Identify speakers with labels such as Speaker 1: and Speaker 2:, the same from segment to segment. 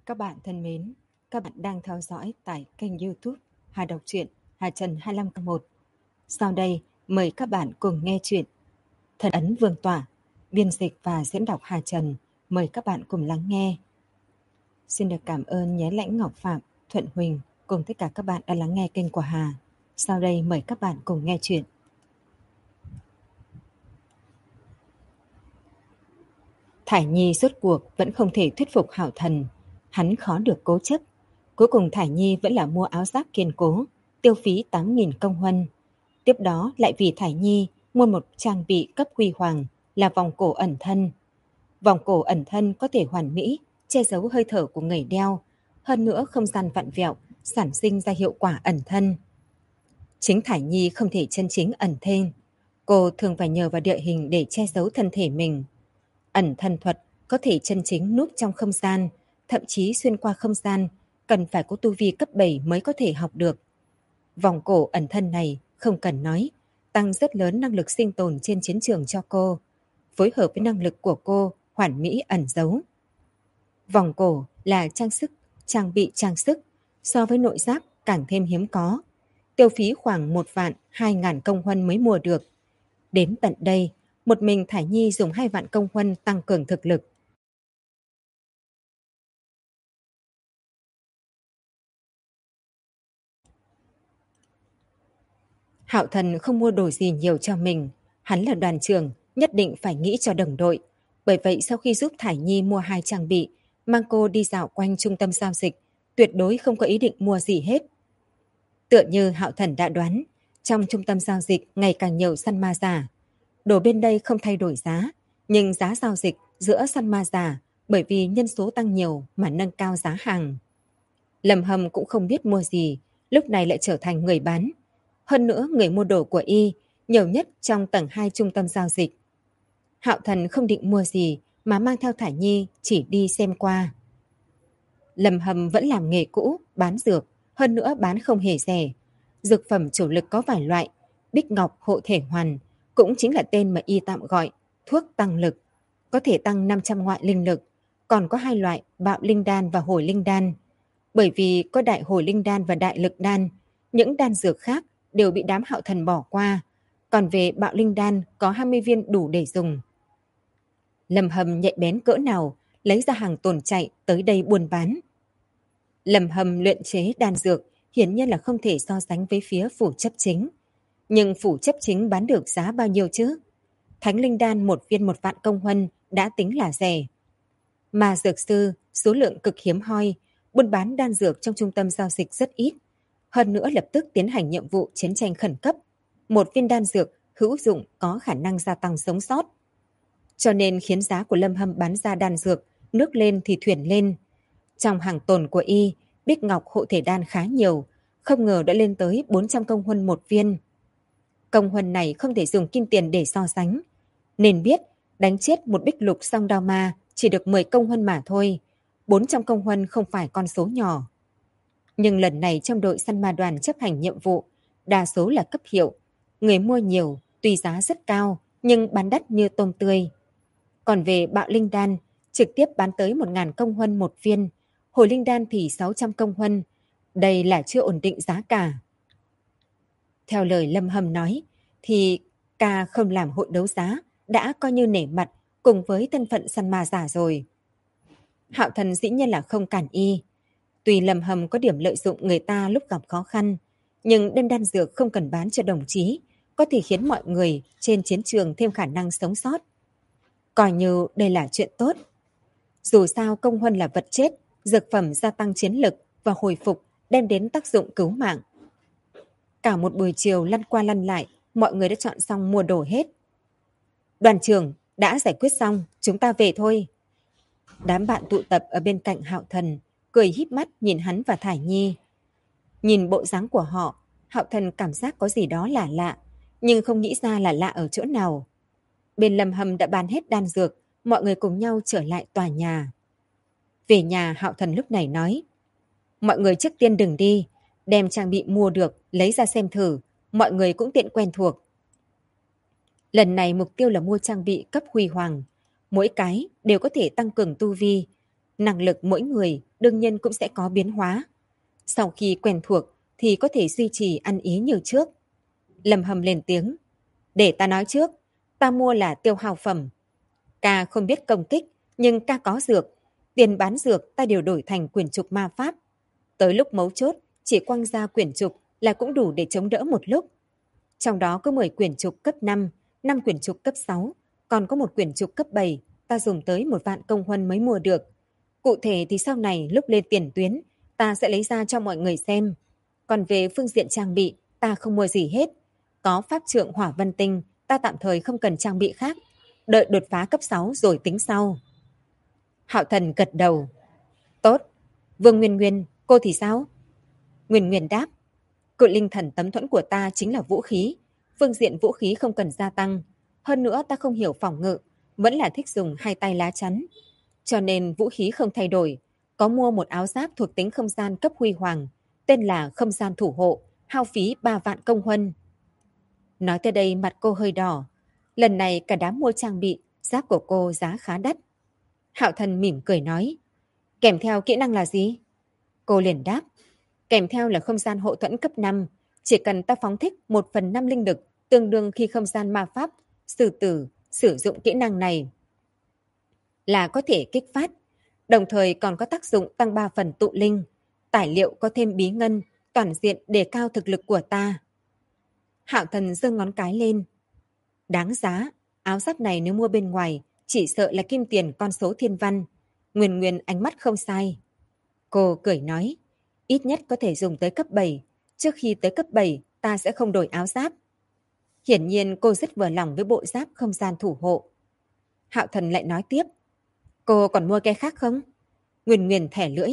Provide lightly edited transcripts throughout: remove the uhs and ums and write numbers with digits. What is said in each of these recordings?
Speaker 1: Các bạn thân mến, các bạn đang theo dõi tại kênh YouTube Hà Đọc truyện Hà Trần 25/1. Sau đây, mời các bạn cùng nghe truyện Thần ấn Vương tỏa, biên dịch và diễn đọc Hà Trần. Mời các bạn cùng lắng nghe. Xin được cảm ơn Nhé Lãnh Ngọc Phạm, Thuận Huỳnh cùng tất cả các bạn đã lắng nghe kênh của Hà. Sau đây mời các bạn cùng nghe truyện. Thải Nhi rốt cuộc vẫn không thể thuyết phục Hạo Thần. Hắn khó được cố chấp. Cuối cùng Thải Nhi vẫn là mua áo giáp kiên cố, tiêu phí 8.000 công huân. Tiếp đó lại vì Thải Nhi mua một trang bị cấp huy hoàng là vòng cổ ẩn thân. Vòng cổ ẩn thân có thể hoàn mỹ, che giấu hơi thở của người đeo. Hơn nữa không gian vặn vẹo, sản sinh ra hiệu quả ẩn thân. Chính Thải Nhi không thể chân chính ẩn thêm. Cô thường phải nhờ vào địa hình để che giấu thân thể mình. Ẩn thân thuật có thể chân chính núp trong không gian, thậm chí xuyên qua không gian, cần phải có tu vi cấp 7 mới có thể học được. Vòng cổ ẩn thân này, không cần nói, tăng rất lớn năng lực sinh tồn trên chiến trường cho cô, phối hợp với năng lực của cô hoàn mỹ ẩn giấu. Vòng cổ là trang bị trang sức, so với nội giáp càng thêm hiếm có. Tiêu phí khoảng 1.200.000 công huân mới mua được. Đến tận đây, một mình Thải Nhi dùng 2 vạn công huân tăng cường thực lực. Hạo Thần không mua đồ gì nhiều cho mình. Hắn là đoàn trưởng, nhất định phải nghĩ cho đồng đội. Bởi vậy sau khi giúp Thải Nhi mua 2 trang bị, mang cô đi dạo quanh trung tâm giao dịch, tuyệt đối không có ý định mua gì hết. Tựa như Hạo Thần đã đoán, trong trung tâm giao dịch ngày càng nhiều săn ma giả. Đồ bên đây không thay đổi giá, nhưng giá giao dịch giữa săn ma giả bởi vì nhân số tăng nhiều mà nâng cao giá hàng. Lâm Hâm cũng không biết mua gì, lúc này lại trở thành người bán. Hơn nữa người mua đồ của y nhiều nhất trong tầng 2 trung tâm giao dịch. Hạo Thần không định mua gì mà mang theo Thải Nhi chỉ đi xem qua. Lâm Hâm vẫn làm nghề cũ, bán dược, hơn nữa bán không hề rẻ. Dược phẩm chủ lực có vài loại, Bích Ngọc hộ thể hoàn, cũng chính là tên mà y tạm gọi, thuốc tăng lực, có thể tăng 500 ngoại linh lực, còn có 2 loại bạo linh đan và hồi linh đan. Bởi vì có đại hồi linh đan và đại lực đan, những đan dược khác đều bị đám Hạo Thần bỏ qua, còn về bạo linh đan có 20 viên đủ để dùng. Lâm Hâm nhạy bén cỡ nào, lấy ra hàng tồn chạy tới đây buôn bán. Lâm Hâm luyện chế đan dược hiển nhiên là không thể so sánh với phía phủ chấp chính. Nhưng phủ chấp chính bán được giá bao nhiêu chứ? Thánh linh đan 1 viên 1 vạn công huân đã tính là rẻ. Mà dược sư, số lượng cực hiếm hoi, buôn bán đan dược trong trung tâm giao dịch rất ít. Hơn nữa lập tức tiến hành nhiệm vụ chiến tranh khẩn cấp. 1 viên đan dược hữu dụng có khả năng gia tăng sống sót. Cho nên khiến giá của Lâm Hâm bán ra đan dược, nước lên thì thuyền lên. Trong hàng tồn của y, Bích Ngọc hộ thể đan khá nhiều, không ngờ đã lên tới 400 công huân 1 viên. Công huân này không thể dùng kim tiền để so sánh. Nên biết, đánh chết một bích lục song đao ma chỉ được 10 công huân mà thôi. 400 công huân không phải con số nhỏ. Nhưng lần này trong đội săn ma đoàn chấp hành nhiệm vụ, đa số là cấp hiệu. Người mua nhiều, tuy giá rất cao, nhưng bán đắt như tôm tươi. Còn về bạo linh đan, trực tiếp bán tới 1.000 công huân 1 viên, hồi linh đan thì 600 công huân. Đây là chưa ổn định giá cả. Theo lời Lâm Hâm nói, thì ca không làm hội đấu giá đã coi như nể mặt cùng với thân phận săn ma giả rồi. Hạo Thần dĩ nhiên là không cản y. Tuy Lâm Hâm có điểm lợi dụng người ta lúc gặp khó khăn, nhưng đem đan dược không cần bán cho đồng chí, có thể khiến mọi người trên chiến trường thêm khả năng sống sót. Coi như đây là chuyện tốt. Dù sao công huân là vật chết, dược phẩm gia tăng chiến lực và hồi phục đem đến tác dụng cứu mạng. Cả một buổi chiều lăn qua lăn lại, mọi người đã chọn xong mua đồ hết. Đoàn trưởng, đã giải quyết xong, chúng ta về thôi. Đám bạn tụ tập ở bên cạnh Hạo Thần, cười híp mắt nhìn hắn và Thải Nhi. Nhìn bộ dáng của họ, Hạo Thần cảm giác có gì đó là lạ, nhưng không nghĩ ra là lạ ở chỗ nào. Bên Lâm Hâm đã bán hết đan dược, mọi người cùng nhau trở lại tòa nhà. Về nhà Hạo Thần lúc này nói, mọi người trước tiên đừng đi, đem trang bị mua được, lấy ra xem thử, mọi người cũng tiện quen thuộc. Lần này mục tiêu là mua trang bị cấp huy hoàng, mỗi cái đều có thể tăng cường tu vi, Năng lực mỗi người đương nhiên cũng sẽ có biến hóa. Sau khi quen thuộc thì có thể duy trì ăn ý như trước. Lâm Hâm lên tiếng. Để ta nói trước, ta mua là tiêu hao phẩm. Ca không biết công kích, nhưng ca có dược. Tiền bán dược ta đều đổi thành quyển trục ma pháp. Tới lúc mấu chốt, chỉ quăng ra quyển trục là cũng đủ để chống đỡ một lúc. Trong đó có 10 quyển trục cấp 5, 5 quyển trục cấp 6, còn có một quyển trục cấp 7, ta dùng tới 1 vạn công huân mới mua được. Cụ thể thì sau này lúc lên tiền tuyến, ta sẽ lấy ra cho mọi người xem. Còn về phương diện trang bị, ta không mua gì hết. Có pháp trượng hỏa vân tinh, ta tạm thời không cần trang bị khác. Đợi đột phá cấp 6 rồi tính sau. Hạo Thần gật đầu. Tốt. Vương Nguyên Nguyên, cô thì sao? Nguyên Nguyên đáp. Cự linh thần tấm thuẫn của ta chính là vũ khí. Phương diện vũ khí không cần gia tăng. Hơn nữa ta không hiểu phòng ngự, vẫn là thích dùng 2 tay lá chắn. Cho nên vũ khí không thay đổi. Có mua một áo giáp thuộc tính không gian cấp huy hoàng, tên là không gian thủ hộ, hao phí 3 vạn công huân. Nói tới đây mặt cô hơi đỏ. Lần này cả đám mua trang bị, giáp của cô giá khá đắt. Hạo Thần mỉm cười nói. Kèm theo kỹ năng là gì? Cô liền đáp. Kèm theo là không gian hộ thuẫn cấp 5. Chỉ cần ta phóng thích 1/5 linh lực, tương đương khi không gian ma pháp, sử tử, sử dụng kỹ năng này là có thể kích phát. Đồng thời còn có tác dụng tăng 3 phần tụ linh. Tài liệu có thêm bí ngân, toàn diện đề cao thực lực của ta. Hạo Thần giơ ngón cái lên. Đáng giá, áo giáp này nếu mua bên ngoài, chỉ sợ là kim tiền con số thiên văn. Nguyên Nguyên ánh mắt không sai. Cô cười nói, ít nhất có thể dùng tới cấp 7. Trước khi tới cấp 7, ta sẽ không đổi áo giáp. Hiển nhiên cô rất vừa lòng với bộ giáp không gian thủ hộ. Hạo Thần lại nói tiếp, cô còn mua cái khác không? Nguyên Nguyên thẻ lưỡi.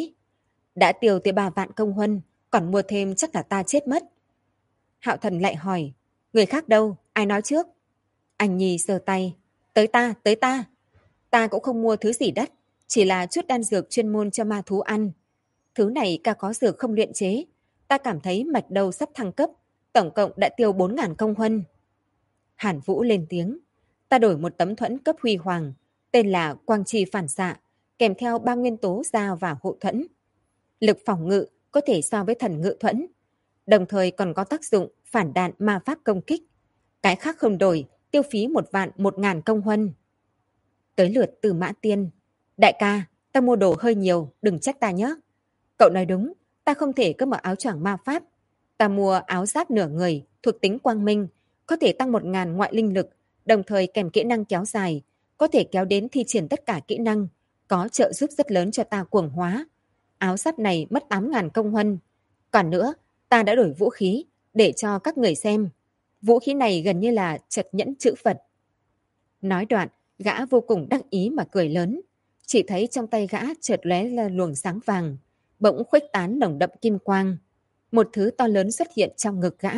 Speaker 1: Đã tiêu tới 3 vạn công huân, còn mua thêm chắc là ta chết mất. Hạo Thần lại hỏi, người khác đâu, ai nói trước? Anh Nhi giơ tay, tới ta, tới ta. Ta cũng không mua thứ gì đắt, chỉ là chút đan dược chuyên môn cho ma thú ăn. Thứ này ca có dược không luyện chế. Ta cảm thấy mạch đầu sắp thăng cấp, tổng cộng đã tiêu 4.000 công huân. Hàn Vũ lên tiếng, ta đổi một tấm thuẫn cấp huy hoàng, tên là Quang Chi phản xạ, kèm theo 3 nguyên tố da và hộ thuẫn. Lực phòng ngự có thể so với thần ngự thuẫn, đồng thời còn có tác dụng phản đạn ma pháp công kích. Cái khác không đổi, tiêu phí 1.000 công huân. Tới lượt Từ Mã Tiên. Đại ca, ta mua đồ hơi nhiều, đừng trách ta nhé. Cậu nói đúng, ta không thể có một áo choàng ma pháp. Ta mua áo giáp nửa người, thuộc tính quang minh, có thể tăng 1.000 ngoại linh lực, đồng thời kèm kỹ năng kéo dài, có thể kéo đến thi triển tất cả kỹ năng, có trợ giúp rất lớn cho ta cuồng hóa. Áo giáp này mất 8.000 công huân. Còn nữa, ta đã đổi vũ khí, để cho các người xem. Vũ khí này gần như là chật nhẫn chữ Phật. Nói đoạn, gã vô cùng đắc ý mà cười lớn. Chỉ thấy trong tay gã chợt lóe là luồng sáng vàng, bỗng khuếch tán nồng đậm kim quang. Một thứ to lớn xuất hiện trong ngực gã.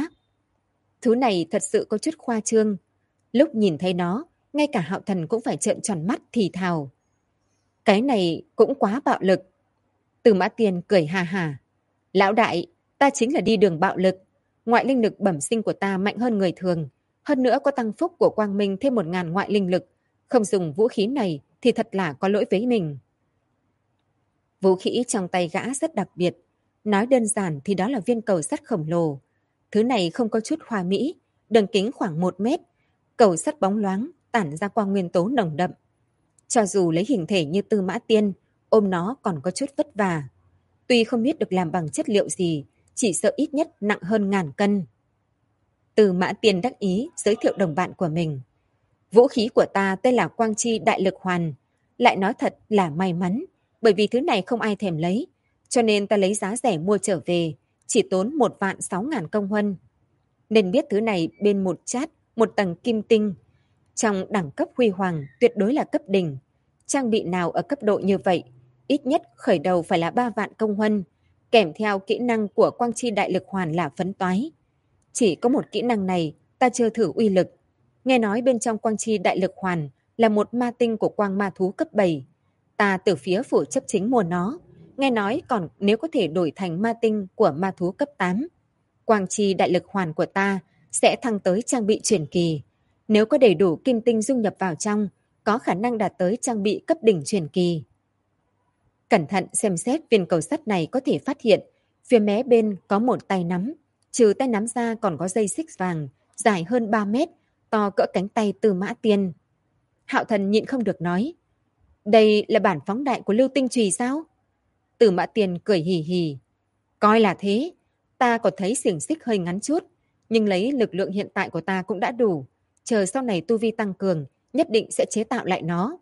Speaker 1: Thứ này thật sự có chút khoa trương. Lúc nhìn thấy nó, ngay cả Hạo Thần cũng phải trợn tròn mắt thì thào. Cái này cũng quá bạo lực. Từ Mã Tiên cười hà hà. Lão đại, ta chính là đi đường bạo lực. Ngoại linh lực bẩm sinh của ta mạnh hơn người thường. Hơn nữa có tăng phúc của quang minh thêm 1.000 ngoại linh lực. Không dùng vũ khí này thì thật là có lỗi với mình. Vũ khí trong tay gã rất đặc biệt. Nói đơn giản thì đó là viên cầu sắt khổng lồ. Thứ này không có chút hoa mỹ, đường kính khoảng 1 mét. Cầu sắt bóng loáng, tản ra quang nguyên tố nồng đậm. Cho dù lấy hình thể như Tư Mã Tiên, ôm nó còn có chút vất vả. Tuy không biết được làm bằng chất liệu gì, chỉ sợ ít nhất nặng hơn 1.000 cân. Tư Mã Tiên đắc ý giới thiệu đồng bạn của mình. Vũ khí của ta tên là Quang Chi Đại Lực Hoàn. Lại nói thật là may mắn, bởi vì thứ này không ai thèm lấy. Cho nên ta lấy giá rẻ mua trở về, chỉ tốn 1.600.000 công huân. Nên biết thứ này bên một chát, một tầng kim tinh. Trong đẳng cấp huy hoàng tuyệt đối là cấp đỉnh. Trang bị nào ở cấp độ như vậy, ít nhất khởi đầu phải là 3 vạn công huân, kèm theo kỹ năng của Quang Chi Đại Lực Hoàn là phấn toái. Chỉ có một kỹ năng này, ta chưa thử uy lực. Nghe nói bên trong Quang Chi Đại Lực Hoàn là một ma tinh của quang ma thú cấp 7. Ta từ phía phủ chấp chính mua nó. Nghe nói còn nếu có thể đổi thành ma tinh của ma thú cấp 8, Quang Chi Đại Lực Hoàn của ta sẽ thăng tới trang bị truyền kỳ. Nếu có đầy đủ kim tinh dung nhập vào trong, có khả năng đạt tới trang bị cấp đỉnh truyền kỳ. Cẩn thận xem xét viên cầu sắt này có thể phát hiện, phía mé bên có một tay nắm, trừ tay nắm ra còn có dây xích vàng, dài hơn 3 mét, to cỡ cánh tay Tư Mã Tiên. Hạo Thần nhịn không được nói, đây là bản phóng đại của Lưu Tinh Chùy sao? Tư Mã Tiên cười hì hì, coi là thế, ta còn thấy xiềng xích hơi ngắn chút, nhưng lấy lực lượng hiện tại của ta cũng đã đủ, chờ sau này tu vi tăng cường, nhất định sẽ chế tạo lại nó.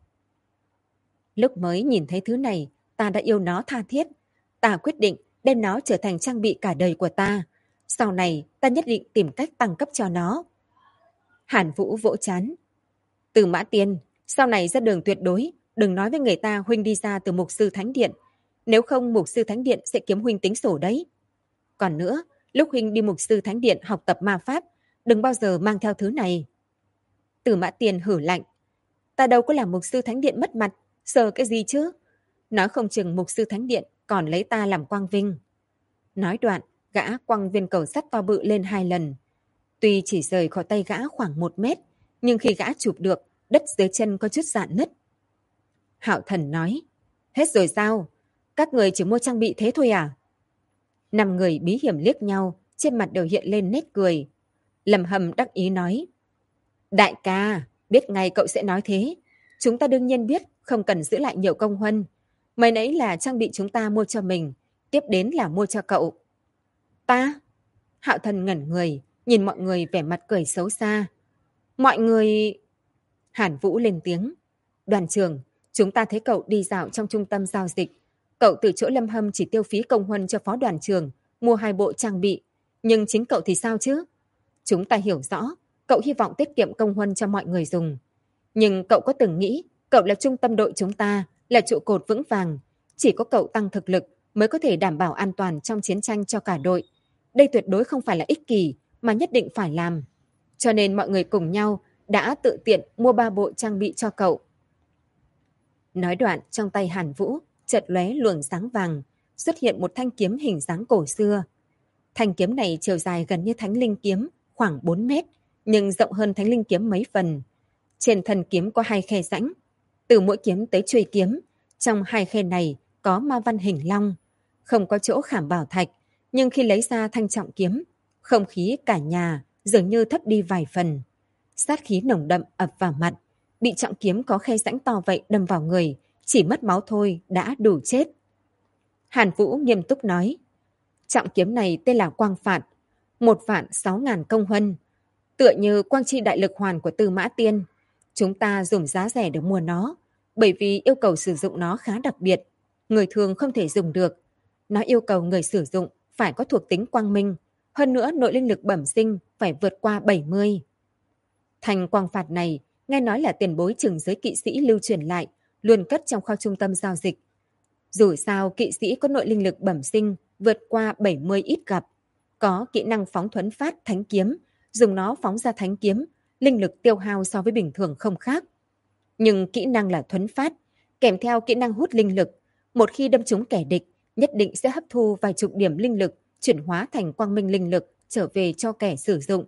Speaker 1: Lúc mới nhìn thấy thứ này, ta đã yêu nó tha thiết. Ta quyết định đem nó trở thành trang bị cả đời của ta. Sau này, ta nhất định tìm cách tăng cấp cho nó. Hàn Vũ vỗ trán. Từ Mã Tiên, sau này ra đường tuyệt đối, đừng nói với người ta huynh đi ra từ Mục Sư Thánh Điện. Nếu không, Mục Sư Thánh Điện sẽ kiếm huynh tính sổ đấy. Còn nữa, lúc huynh đi Mục Sư Thánh Điện học tập ma pháp, đừng bao giờ mang theo thứ này. Từ Mã Tiên hử lạnh. Ta đâu có làm Mục Sư Thánh Điện mất mặt, sợ cái gì chứ? Nói không chừng Mục Sư Thánh Điện còn lấy ta làm quang vinh. Nói đoạn, gã quăng viên cầu sắt to bự lên 2 lần. Tuy chỉ rời khỏi tay gã khoảng 1 mét, nhưng khi gã chụp được, đất dưới chân có chút rạn nứt. Hạo Thần nói, hết rồi sao? Các người chỉ mua trang bị thế thôi à? 5 người bí hiểm liếc nhau, trên mặt đều hiện lên nét cười. Lâm Hầm đắc ý nói, đại ca, biết ngay cậu sẽ nói thế. Chúng ta đương nhiên biết không cần giữ lại nhiều công huân. Mới nãy là trang bị chúng ta mua cho mình, tiếp đến là mua cho cậu. Ta? Hạo Thần ngẩn người, nhìn mọi người vẻ mặt cười xấu xa. Mọi người... Hàn Vũ lên tiếng. Đoàn trưởng, chúng ta thấy cậu đi dạo trong trung tâm giao dịch. Cậu từ chỗ Lâm Hâm chỉ tiêu phí công huân cho phó đoàn trưởng, mua 2 bộ trang bị. Nhưng chính cậu thì sao chứ? Chúng ta hiểu rõ, cậu hy vọng tiết kiệm công huân cho mọi người dùng. Nhưng cậu có từng nghĩ, cậu là trung tâm đội chúng ta, là trụ cột vững vàng. Chỉ có cậu tăng thực lực mới có thể đảm bảo an toàn trong chiến tranh cho cả đội. Đây tuyệt đối không phải là ích kỷ, mà nhất định phải làm. Cho nên mọi người cùng nhau đã tự tiện mua 3 bộ trang bị cho cậu. Nói đoạn, trong tay Hàn Vũ chợt lóe luồng sáng vàng, xuất hiện một thanh kiếm hình dáng cổ xưa. Thanh kiếm này chiều dài gần như Thánh Linh kiếm, khoảng 4 mét, nhưng rộng hơn Thánh Linh kiếm mấy phần. Trên thân kiếm có 2 khe rãnh. Từ mỗi kiếm tới chuôi kiếm, trong 2 khe này có ma văn hình long. Không có chỗ khảm bảo thạch, nhưng khi lấy ra thanh trọng kiếm, không khí cả nhà dường như thấp đi vài phần. Sát khí nồng đậm ập vào mặt, bị trọng kiếm có khe rãnh to vậy đâm vào người, chỉ mất máu thôi đã đủ chết. Hàn Vũ nghiêm túc nói, trọng kiếm này tên là Quang Phạt, 1.600.000 công huân, tựa như quang chi đại lực hoàn của Tư Mã Tiên. Chúng ta dùng giá rẻ để mua nó, bởi vì yêu cầu sử dụng nó khá đặc biệt, người thường không thể dùng được. Nó yêu cầu người sử dụng phải có thuộc tính quang minh, hơn nữa nội linh lực bẩm sinh phải vượt qua 70. Thanh Quang Phạt này, nghe nói là tiền bối Trừng giới kỵ sĩ lưu truyền lại, luôn cất trong kho trung tâm giao dịch. Dù sao kỵ sĩ có nội linh lực bẩm sinh vượt qua 70 ít gặp, có kỹ năng phóng thuấn phát thánh kiếm, dùng nó phóng ra thánh kiếm, linh lực tiêu hao so với bình thường không khác. Nhưng kỹ năng là thuấn phát, kèm theo kỹ năng hút linh lực, một khi đâm trúng kẻ địch, nhất định sẽ hấp thu vài chục điểm linh lực, chuyển hóa thành quang minh linh lực, trở về cho kẻ sử dụng.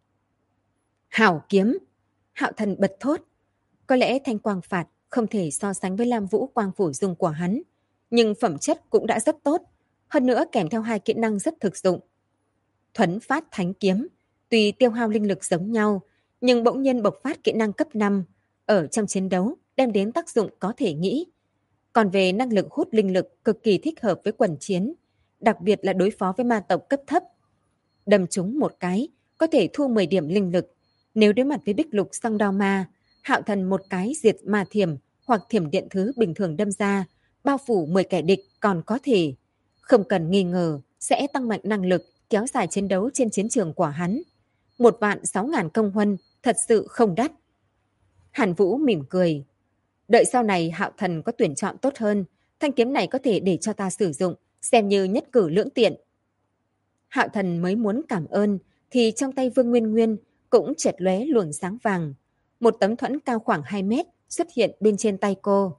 Speaker 1: Hảo kiếm! Hạo Thần bật thốt. Có lẽ thanh Quang Phạt không thể so sánh với Lam Vũ Quang Phủ Dung của hắn, nhưng phẩm chất cũng đã rất tốt, hơn nữa kèm theo 2 kỹ năng rất thực dụng. Thuấn phát thánh kiếm, tuy tiêu hao linh lực giống nhau, nhưng bỗng nhiên bộc phát kỹ năng cấp 5, ở trong chiến đấu đem đến tác dụng có thể nghĩ. Còn về năng lực hút linh lực cực kỳ thích hợp với quần chiến, đặc biệt là đối phó với ma tộc cấp thấp. Đâm trúng một cái, có thể thu 10 điểm linh lực. Nếu đối mặt với bích lục song đao ma, Hạo Thần một cái diệt ma thiểm hoặc thiểm điện thứ bình thường đâm ra, bao phủ 10 kẻ địch còn có thể. Không cần nghi ngờ, sẽ tăng mạnh năng lực, kéo dài chiến đấu trên chiến trường của hắn. 1.600.000 công huân, thật sự không đắt. Hàn Vũ mỉm cười. Đợi sau này Hạo Thần có tuyển chọn tốt hơn, thanh kiếm này có thể để cho ta sử dụng, xem như nhất cử lưỡng tiện. Hạo Thần mới muốn cảm ơn, thì trong tay Vương Nguyên Nguyên cũng chợt lóe luồng sáng vàng. Một tấm thuẫn cao khoảng 2 mét xuất hiện bên trên tay cô.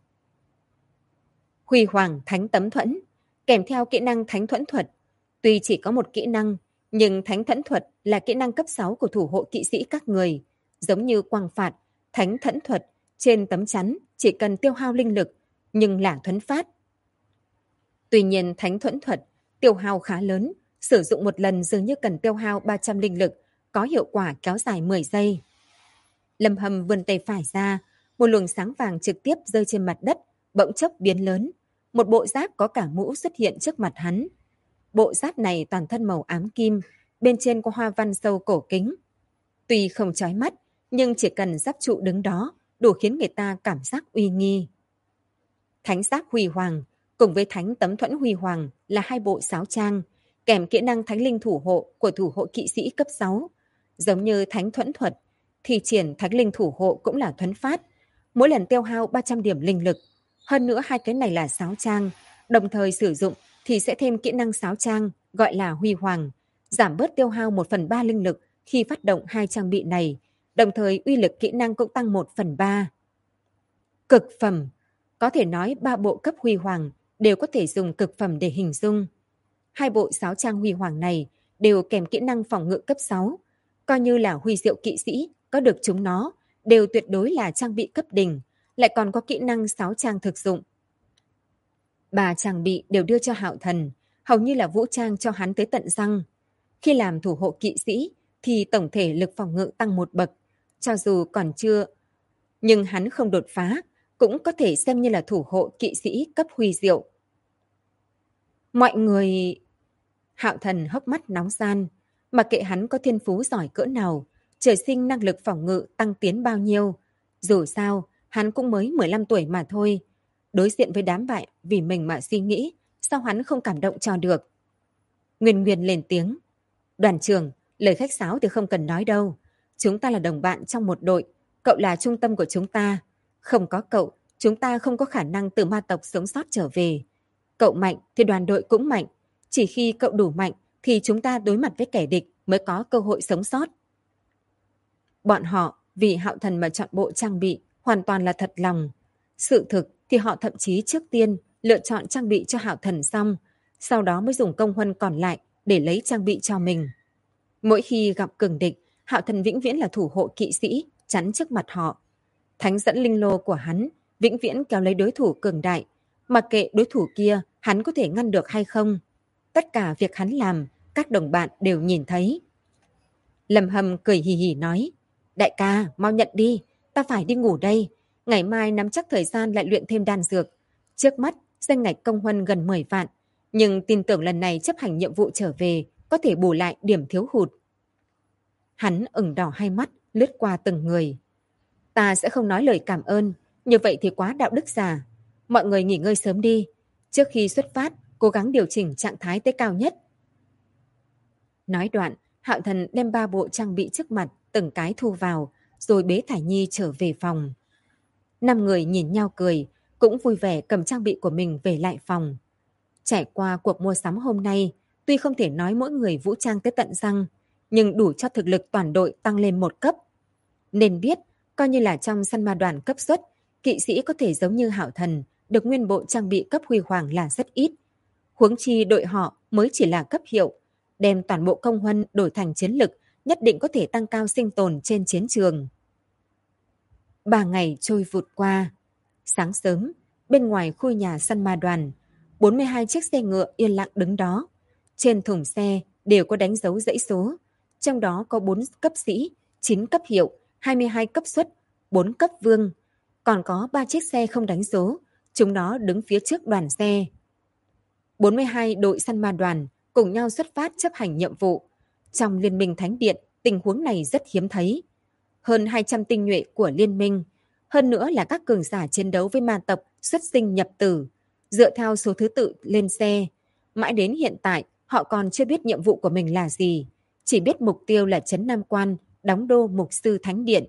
Speaker 1: Huy Hoàng Thánh Tấm Thuẫn, kèm theo kỹ năng Thánh Thuẫn Thuật. Tuy chỉ có một kỹ năng, nhưng Thánh Thuẫn Thuật là kỹ năng cấp 6 của thủ hộ kỵ sĩ các người. Giống như Quang Phạt, Thánh Thuẫn Thuật, trên tấm chắn chỉ cần tiêu hao linh lực, nhưng là thuấn phát. Tuy nhiên thánh thuẫn thuật tiêu hao khá lớn, sử dụng một lần dường như cần tiêu hao 300 linh lực, có hiệu quả kéo dài 10 giây. Lâm Hâm vươn tay phải ra, một luồng sáng vàng trực tiếp rơi trên mặt đất, bỗng chốc biến lớn. Một bộ giáp có cả mũ xuất hiện trước mặt hắn. Bộ giáp này toàn thân màu ám kim, bên trên có hoa văn sâu cổ kính. Tuy không chói mắt, nhưng chỉ cần giáp trụ đứng đó, đủ khiến người ta cảm giác uy nghi. Thánh giáp huy hoàng, cùng với thánh tấm thuẫn huy hoàng là hai bộ sáo trang, kèm kỹ năng thánh linh thủ hộ của thủ hộ kỵ sĩ cấp 6. Giống như thánh thuẫn thuật, thì triển thánh linh thủ hộ cũng là thuấn phát, mỗi lần tiêu hao 300 điểm linh lực. Hơn nữa hai cái này là sáo trang, đồng thời sử dụng thì sẽ thêm kỹ năng sáo trang gọi là huy hoàng, giảm bớt tiêu hao 1/3 linh lực khi phát động hai trang bị này, đồng thời uy lực kỹ năng cũng tăng 1/3. Cực phẩm, có thể nói 3 bộ cấp huy hoàng đều có thể dùng cực phẩm để hình dung. Hai bộ sáo trang huy hoàng này đều kèm kỹ năng phòng ngự cấp 6, coi như là huy diệu kỵ sĩ có được chúng nó đều tuyệt đối là trang bị cấp đỉnh, lại còn có kỹ năng sáo trang thực dụng. 3 trang bị đều đưa cho Hạo Thần, hầu như là vũ trang cho hắn tới tận răng. Khi làm thủ hộ kỵ sĩ thì tổng thể lực phòng ngự tăng 1 bậc, cho dù còn chưa, nhưng hắn không đột phá, cũng có thể xem như là thủ hộ kỵ sĩ cấp huy diệu. Mọi người... Hạo Thần hốc mắt nóng gian, mặc kệ hắn có thiên phú giỏi cỡ nào, trời sinh năng lực phòng ngự tăng tiến bao nhiêu. Dù sao, hắn cũng mới 15 tuổi mà thôi. Đối diện với đám bại vì mình mà suy nghĩ, sao hắn không cảm động cho được. Nguyên Nguyên lên tiếng. Đoàn trưởng, lời khách sáo thì không cần nói đâu. Chúng ta là đồng bạn trong một đội, cậu là trung tâm của chúng ta. Không có cậu, chúng ta không có khả năng từ ma tộc sống sót trở về. Cậu mạnh thì đoàn đội cũng mạnh. Chỉ khi cậu đủ mạnh thì chúng ta đối mặt với kẻ địch mới có cơ hội sống sót. Bọn họ vì Hạo Thần mà chọn bộ trang bị hoàn toàn là thật lòng. Sự thực thì họ thậm chí trước tiên lựa chọn trang bị cho Hạo Thần xong, sau đó mới dùng công huân còn lại để lấy trang bị cho mình. Mỗi khi gặp cường địch, Hạo Thần vĩnh viễn là thủ hộ kỵ sĩ chắn trước mặt họ. Thánh dẫn linh lô của hắn vĩnh viễn kéo lấy đối thủ cường đại, mặc kệ đối thủ kia hắn có thể ngăn được hay không. Tất cả việc hắn làm, các đồng bạn đều nhìn thấy. Lâm Hâm cười hì hì nói, đại ca, mau nhận đi, ta phải đi ngủ đây. Ngày mai nắm chắc thời gian lại luyện thêm đan dược. Trước mắt, danh ngạch công huân gần 10 vạn, nhưng tin tưởng lần này chấp hành nhiệm vụ trở về có thể bù lại điểm thiếu hụt. Hắn ửng đỏ hai mắt, lướt qua từng người. Ta sẽ không nói lời cảm ơn, như vậy thì quá đạo đức giả. Mọi người nghỉ ngơi sớm đi. Trước khi xuất phát, cố gắng điều chỉnh trạng thái tới cao nhất. Nói đoạn, Hạo Thần đem 3 bộ trang bị trước mặt từng cái thu vào, rồi bế Thải Nhi trở về phòng. 5 người nhìn nhau cười, cũng vui vẻ cầm trang bị của mình về lại phòng. Trải qua cuộc mua sắm hôm nay, tuy không thể nói mỗi người vũ trang tới tận răng, nhưng đủ cho thực lực toàn đội tăng lên 1 cấp. Nên biết, coi như là trong săn ma đoàn cấp xuất, kỵ sĩ có thể giống như Hạo Thần, được nguyên bộ trang bị cấp huy hoàng là rất ít. Huống chi đội họ mới chỉ là cấp hiệu, đem toàn bộ công huân đổi thành chiến lực, nhất định có thể tăng cao sinh tồn trên chiến trường. 3 ngày trôi vụt qua. Sáng sớm, bên ngoài khu nhà săn ma đoàn, 42 chiếc xe ngựa yên lặng đứng đó. Trên thùng xe đều có đánh dấu dãy số, trong đó có 4 cấp sĩ, 9 cấp hiệu, 22 cấp xuất, 4 cấp vương. Còn có 3 chiếc xe không đánh số, chúng nó đứng phía trước đoàn xe. 42 đội săn ma đoàn cùng nhau xuất phát chấp hành nhiệm vụ. Trong Liên minh Thánh Điện, tình huống này rất hiếm thấy. Hơn 200 tinh nhuệ của Liên minh, hơn nữa là các cường giả chiến đấu với ma tộc xuất sinh nhập tử, dựa theo số thứ tự lên xe. Mãi đến hiện tại, họ còn chưa biết nhiệm vụ của mình là gì, chỉ biết mục tiêu là trấn Nam Quan, đóng đô Mục Sư Thánh Điện.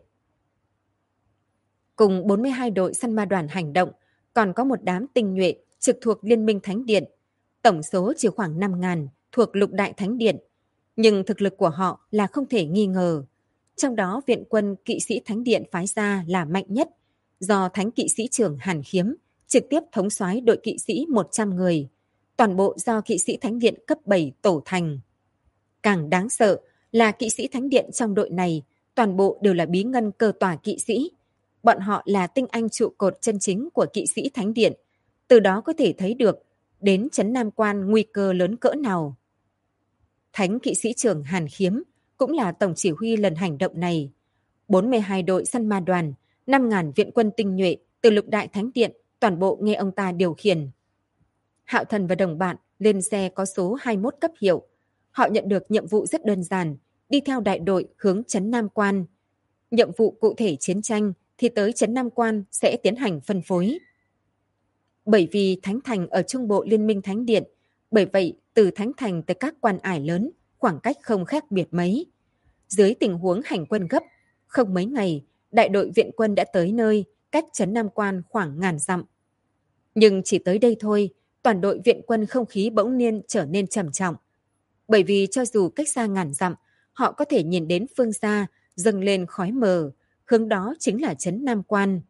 Speaker 1: Cùng 42 đội săn ma đoàn hành động, còn có một đám tinh nhuệ trực thuộc Liên minh Thánh Điện. Tổng số chỉ khoảng 5.000 thuộc Lục Đại Thánh Điện, nhưng thực lực của họ là không thể nghi ngờ. Trong đó viện quân kỵ sĩ Thánh Điện phái ra là mạnh nhất, do Thánh kỵ sĩ trưởng Hàn Khiếm trực tiếp thống soái đội kỵ sĩ 100 người, toàn bộ do kỵ sĩ Thánh Điện cấp 7 tổ thành. Càng đáng sợ là kỵ sĩ Thánh Điện trong đội này toàn bộ đều là bí ngân cơ tòa kỵ sĩ. Bọn họ là tinh anh trụ cột chân chính của kỵ sĩ Thánh Điện, từ đó có thể thấy được đến trấn Nam Quan nguy cơ lớn cỡ nào. Thánh kỵ sĩ trưởng Hàn Khiếm cũng là tổng chỉ huy lần hành động này. 42 đội săn ma đoàn, 5.000 viện quân tinh nhuệ từ lục đại thánh điện, toàn bộ nghe ông ta điều khiển. Hạo Thần và đồng bạn lên xe có số 21 cấp hiệu. Họ nhận được nhiệm vụ rất đơn giản, đi theo đại đội hướng trấn Nam Quan. Nhiệm vụ cụ thể chiến tranh thì tới trấn Nam Quan sẽ tiến hành phân phối. Bởi vì Thánh Thành ở trung bộ Liên minh Thánh Điện, bởi vậy từ Thánh Thành tới các quan ải lớn, khoảng cách không khác biệt mấy. Dưới tình huống hành quân gấp, không mấy ngày, đại đội viện quân đã tới nơi, cách trấn Nam Quan khoảng ngàn dặm. Nhưng chỉ tới đây thôi, toàn đội viện quân không khí bỗng nhiên trở nên trầm trọng. Bởi vì cho dù cách xa ngàn dặm, họ có thể nhìn đến phương xa, dâng lên khói mờ, hướng đó chính là trấn Nam Quan.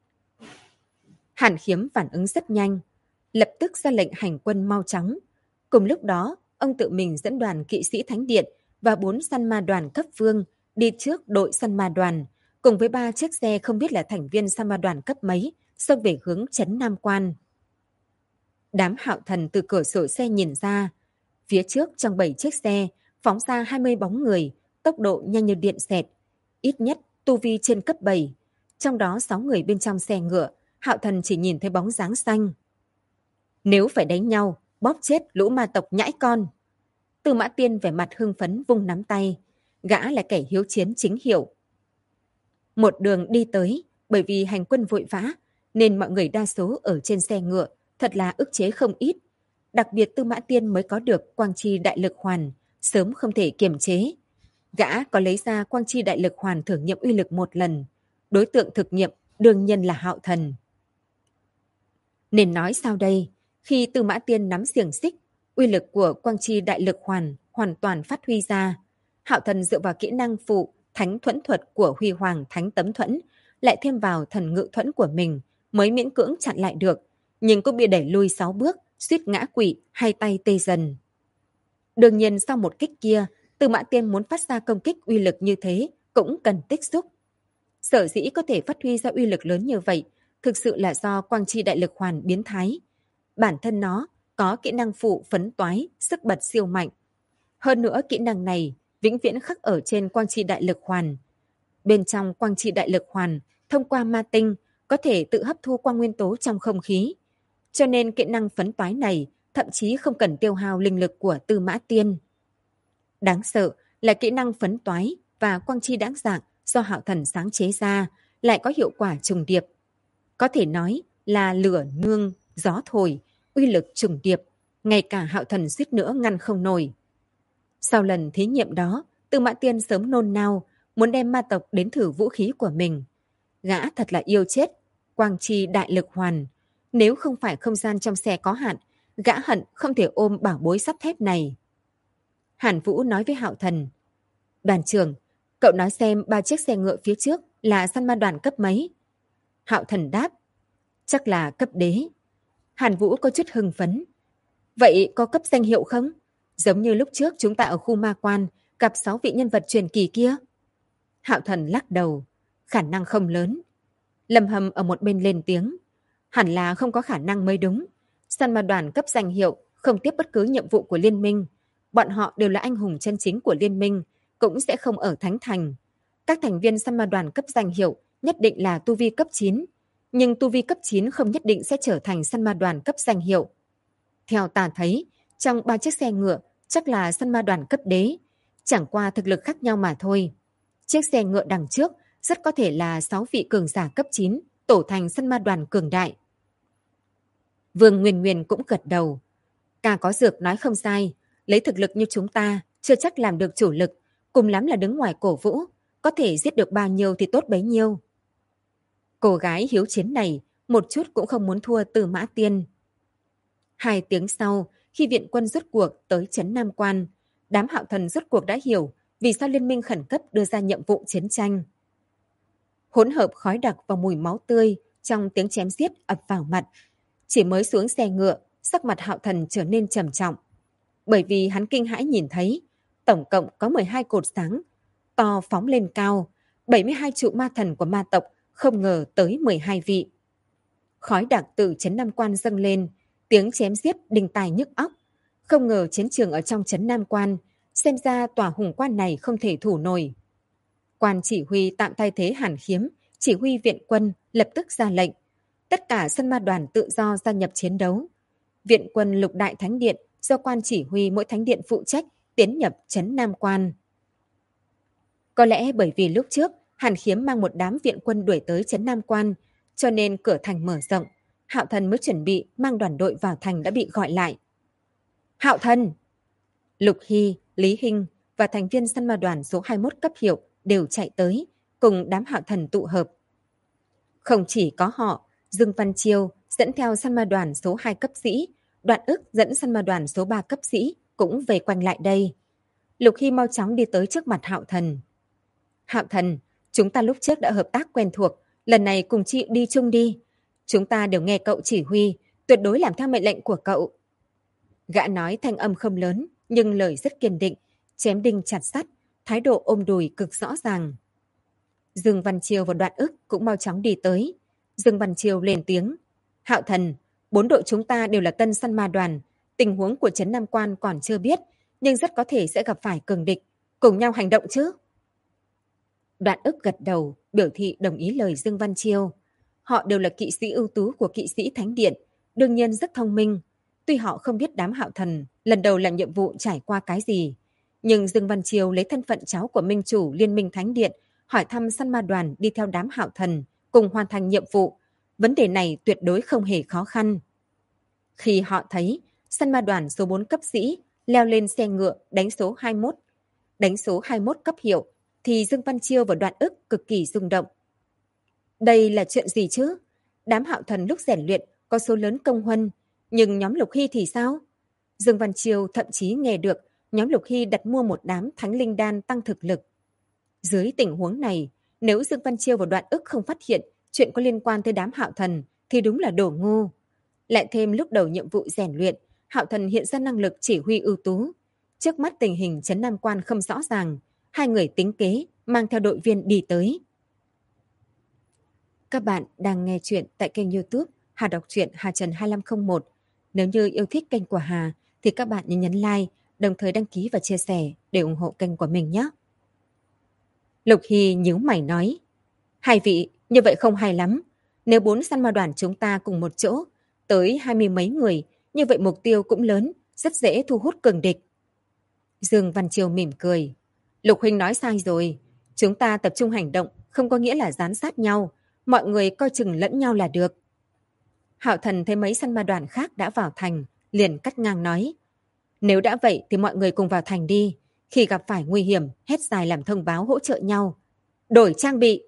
Speaker 1: Hàn Khiếm phản ứng rất nhanh, lập tức ra lệnh hành quân mau chóng. Cùng lúc đó, ông tự mình dẫn đoàn kỵ sĩ Thánh Điện và 4 săn ma đoàn cấp vương đi trước đội săn ma đoàn, cùng với 3 chiếc xe không biết là thành viên săn ma đoàn cấp mấy, xông về hướng trấn Nam Quan. Đám Hạo Thần từ cửa sổ xe nhìn ra, phía trước trong 7 chiếc xe phóng ra 20 bóng người, tốc độ nhanh như điện xẹt, ít nhất tu vi trên cấp 7, trong đó 6 người bên trong xe ngựa. Hạo Thần chỉ nhìn thấy bóng dáng xanh. Nếu phải đánh nhau, bóp chết lũ ma tộc nhãi con. Tư Mã Tiên vẻ mặt hưng phấn vung nắm tay, gã là kẻ hiếu chiến chính hiệu. Một đường đi tới, bởi vì hành quân vội vã, nên mọi người đa số ở trên xe ngựa, thật là ức chế không ít. Đặc biệt Tư Mã Tiên mới có được Quang Chi Đại Lực Hoàn, sớm không thể kiềm chế. Gã có lấy ra Quang Chi Đại Lực Hoàn thử nghiệm uy lực một lần. Đối tượng thực nghiệm đương nhiên là Hạo Thần. Nên nói sao đây? Khi Tư Mã Tiên nắm xiềng xích, uy lực của Quang Chi Đại Lực Hoàn hoàn toàn phát huy ra. Hạo Thần dựa vào kỹ năng phụ Thánh Thuẫn Thuật của Huy Hoàng Thánh Tấm Thuẫn, lại thêm vào thần ngự thuẫn của mình, mới miễn cưỡng chặn lại được, nhưng cũng bị đẩy lui 6 bước, suýt ngã quỵ, hai tay tê dần. Đương nhiên sau một kích kia, Tư Mã Tiên muốn phát ra công kích uy lực như thế cũng cần tích xúc. Sở dĩ có thể phát huy ra uy lực lớn như vậy, thực sự là do Quang Chi Đại Lực Hoàn biến thái. Bản thân nó có kỹ năng phụ phấn toái, sức bật siêu mạnh. Hơn nữa kỹ năng này vĩnh viễn khắc ở trên Quang Chi Đại Lực Hoàn. Bên trong Quang Chi Đại Lực Hoàn, thông qua ma tinh, có thể tự hấp thu quang nguyên tố trong không khí. Cho nên kỹ năng phấn toái này thậm chí không cần tiêu hao linh lực của Tư Mã Tiên. Đáng sợ là kỹ năng phấn toái và Quang Chi đáng dạng do Hạo Thần sáng chế ra lại có hiệu quả trùng điệp. Có thể nói là lửa nương, gió thổi, uy lực trùng điệp, ngay cả Hạo Thần suýt nữa ngăn không nổi. Sau lần thí nghiệm đó, Tư Mã Tiên sớm nôn nao, muốn đem ma tộc đến thử vũ khí của mình. Gã thật là yêu chết Quang Chi Đại Lực Hoàn. Nếu không phải không gian trong xe có hạn, gã hận không thể ôm bảo bối sắt thép này. Hàn Vũ nói với Hạo Thần, đoàn trưởng, cậu nói xem 3 chiếc xe ngựa phía trước là săn ma đoàn cấp mấy? Hạo Thần đáp, chắc là cấp đế. Hàn Vũ có chút hưng phấn. Vậy có cấp danh hiệu không? Giống như lúc trước chúng ta ở khu ma quan gặp 6 vị nhân vật truyền kỳ kia. Hạo Thần lắc đầu, khả năng không lớn. Lâm Hâm ở một bên lên tiếng, hẳn là không có khả năng mới đúng. Săn ma đoàn cấp danh hiệu không tiếp bất cứ nhiệm vụ của liên minh. Bọn họ đều là anh hùng chân chính của liên minh, cũng sẽ không ở Thánh Thành. Các thành viên săn ma đoàn cấp danh hiệu nhất định là tu vi cấp 9, nhưng tu vi cấp 9 không nhất định sẽ trở thành săn ma đoàn cấp danh hiệu. Theo ta thấy, trong 3 chiếc xe ngựa chắc là săn ma đoàn cấp đế, chẳng qua thực lực khác nhau mà thôi. Chiếc xe ngựa đằng trước rất có thể là 6 vị cường giả cấp 9 tổ thành săn ma đoàn cường đại. Vương Nguyên Nguyên cũng gật đầu. Ca có dược nói không sai, lấy thực lực như chúng ta chưa chắc làm được chủ lực, cùng lắm là đứng ngoài cổ vũ, có thể giết được bao nhiêu thì tốt bấy nhiêu. Cô gái hiếu chiến này một chút cũng không muốn thua Tư Mã Tiên. 2 tiếng sau, khi viện quân rút cuộc tới trấn Nam Quan, đám Hạo Thần rút cuộc đã hiểu vì sao liên minh khẩn cấp đưa ra nhiệm vụ chiến tranh. Hỗn hợp khói đặc và mùi máu tươi trong tiếng chém giết ập vào mặt. Chỉ mới xuống xe ngựa, sắc mặt Hạo Thần trở nên trầm trọng. Bởi vì hắn kinh hãi nhìn thấy, tổng cộng có 12 cột sáng, to phóng lên cao, 72 trụ ma thần của ma tộc, không ngờ tới 12 vị. Khói đặc từ trấn Nam Quan dâng lên, Tiếng chém giết đinh tai nhức óc. Không ngờ chiến trường ở trong trấn Nam Quan, xem ra tòa hùng quan này không thể thủ nổi. Quan chỉ huy tạm thay thế Hàn Khiếm, chỉ huy viện quân lập tức ra lệnh. Tất cả săn ma đoàn tự do gia nhập chiến đấu. Viện quân Lục Đại Thánh Điện do quan chỉ huy mỗi thánh điện phụ trách tiến nhập trấn Nam Quan. Có lẽ bởi vì lúc trước Hàn Khiếm mang một đám viện quân đuổi tới trấn Nam Quan, cho nên cửa thành mở rộng, Hạo Thần mới chuẩn bị mang đoàn đội vào thành đã bị gọi lại. Hạo Thần! Lục Hy, Lý Hinh và thành viên săn ma đoàn số 21 cấp hiệu đều chạy tới, cùng đám Hạo Thần tụ hợp. Không chỉ có họ, Dương Văn Chiêu dẫn theo săn ma đoàn số 2 cấp sĩ, Đoạn Ức dẫn săn ma đoàn số 3 cấp sĩ cũng về quanh lại đây. Lục Hy mau chóng đi tới trước mặt Hạo Thần. Hạo Thần, chúng ta lúc trước đã hợp tác quen thuộc, lần này cùng chị đi chung đi. Chúng ta đều nghe cậu chỉ huy, tuyệt đối làm theo mệnh lệnh của cậu. Gã nói thanh âm không lớn, nhưng lời rất kiên định, chém đinh chặt sắt, thái độ ôm đùi cực rõ ràng. Dương Văn Chiêu và Đoạn Ức cũng mau chóng đi tới. Dương Văn Chiêu lên tiếng. Hạo Thần, 4 đội chúng ta đều là tân săn ma đoàn. Tình huống của trấn Nam Quan còn chưa biết, nhưng rất có thể sẽ gặp phải cường địch. Cùng nhau hành động chứ? Đoạn Ức gật đầu, biểu thị đồng ý lời Dương Văn Chiêu. Họ đều là kỵ sĩ ưu tú của kỵ sĩ Thánh Điện, đương nhiên rất thông minh. Tuy họ không biết đám Hạo Thần lần đầu làm nhiệm vụ trải qua cái gì, nhưng Dương Văn Chiêu lấy thân phận cháu của Minh chủ Liên minh Thánh Điện hỏi thăm săn ma đoàn đi theo đám Hạo Thần cùng hoàn thành nhiệm vụ. Vấn đề này tuyệt đối không hề khó khăn. Khi họ thấy săn ma đoàn số 4 cấp sĩ leo lên xe ngựa đánh số 21 cấp hiệu, thì Dương Văn Chiêu và Đoạn Ức cực kỳ rung động. Đây là chuyện gì chứ? Đám Hạo Thần lúc rèn luyện có số lớn công huân, nhưng nhóm Lục Hy thì sao? Dương Văn Chiêu thậm chí nghe được nhóm Lục Hy đặt mua một đám thánh linh đan tăng thực lực. Dưới tình huống này, nếu Dương Văn Chiêu và Đoạn Ức không phát hiện chuyện có liên quan tới đám Hạo Thần thì đúng là đồ ngu. Lại thêm lúc đầu nhiệm vụ rèn luyện, Hạo Thần hiện ra năng lực chỉ huy ưu tú. Trước mắt tình hình trấn Nam Quan không rõ ràng, hai người tính kế mang theo đội viên đi tới. Các bạn đang nghe chuyện tại kênh YouTube Hà Đọc truyện Hà Trần 2501. Nếu như yêu thích kênh của Hà thì các bạn nhấn like, đồng thời đăng ký và chia sẻ để ủng hộ kênh của mình nhé. Lục Hy nhíu mày nói, hai vị, như vậy không hay lắm. Nếu 4 săn ma đoàn chúng ta cùng một chỗ, tới 20 mấy người, như vậy mục tiêu cũng lớn, rất dễ thu hút cường địch. Dương Văn Chiêu mỉm cười. Lục huynh nói sai rồi, chúng ta tập trung hành động không có nghĩa là gián sát nhau, mọi người coi chừng lẫn nhau là được. Hạo Thần thấy mấy săn ma đoàn khác đã vào thành, liền cắt ngang nói. Nếu đã vậy thì mọi người cùng vào thành đi, khi gặp phải nguy hiểm, hét dài làm thông báo hỗ trợ nhau. Đổi trang bị.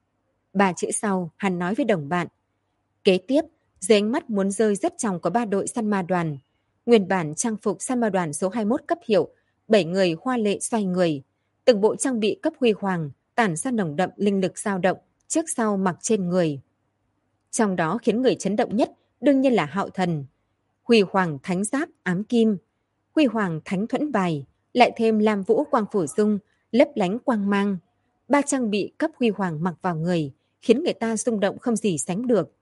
Speaker 1: 3 chữ sau, hắn nói với đồng bạn. Kế tiếp, dưới ánh mắt muốn rơi rất trong có 3 đội săn ma đoàn. Nguyên bản trang phục săn ma đoàn số 21 cấp hiệu, 7 người hoa lệ xoay người. Từng bộ trang bị cấp huy hoàng, tản ra nồng đậm linh lực dao động, trước sau mặc trên người. Trong đó khiến người chấn động nhất đương nhiên là Hạo Thần. Huy hoàng thánh giáp ám kim, huy hoàng thánh thuẫn bài, lại thêm lam vũ quang phổ dung, lấp lánh quang mang. 3 trang bị cấp huy hoàng mặc vào người, khiến người ta rung động không gì sánh được.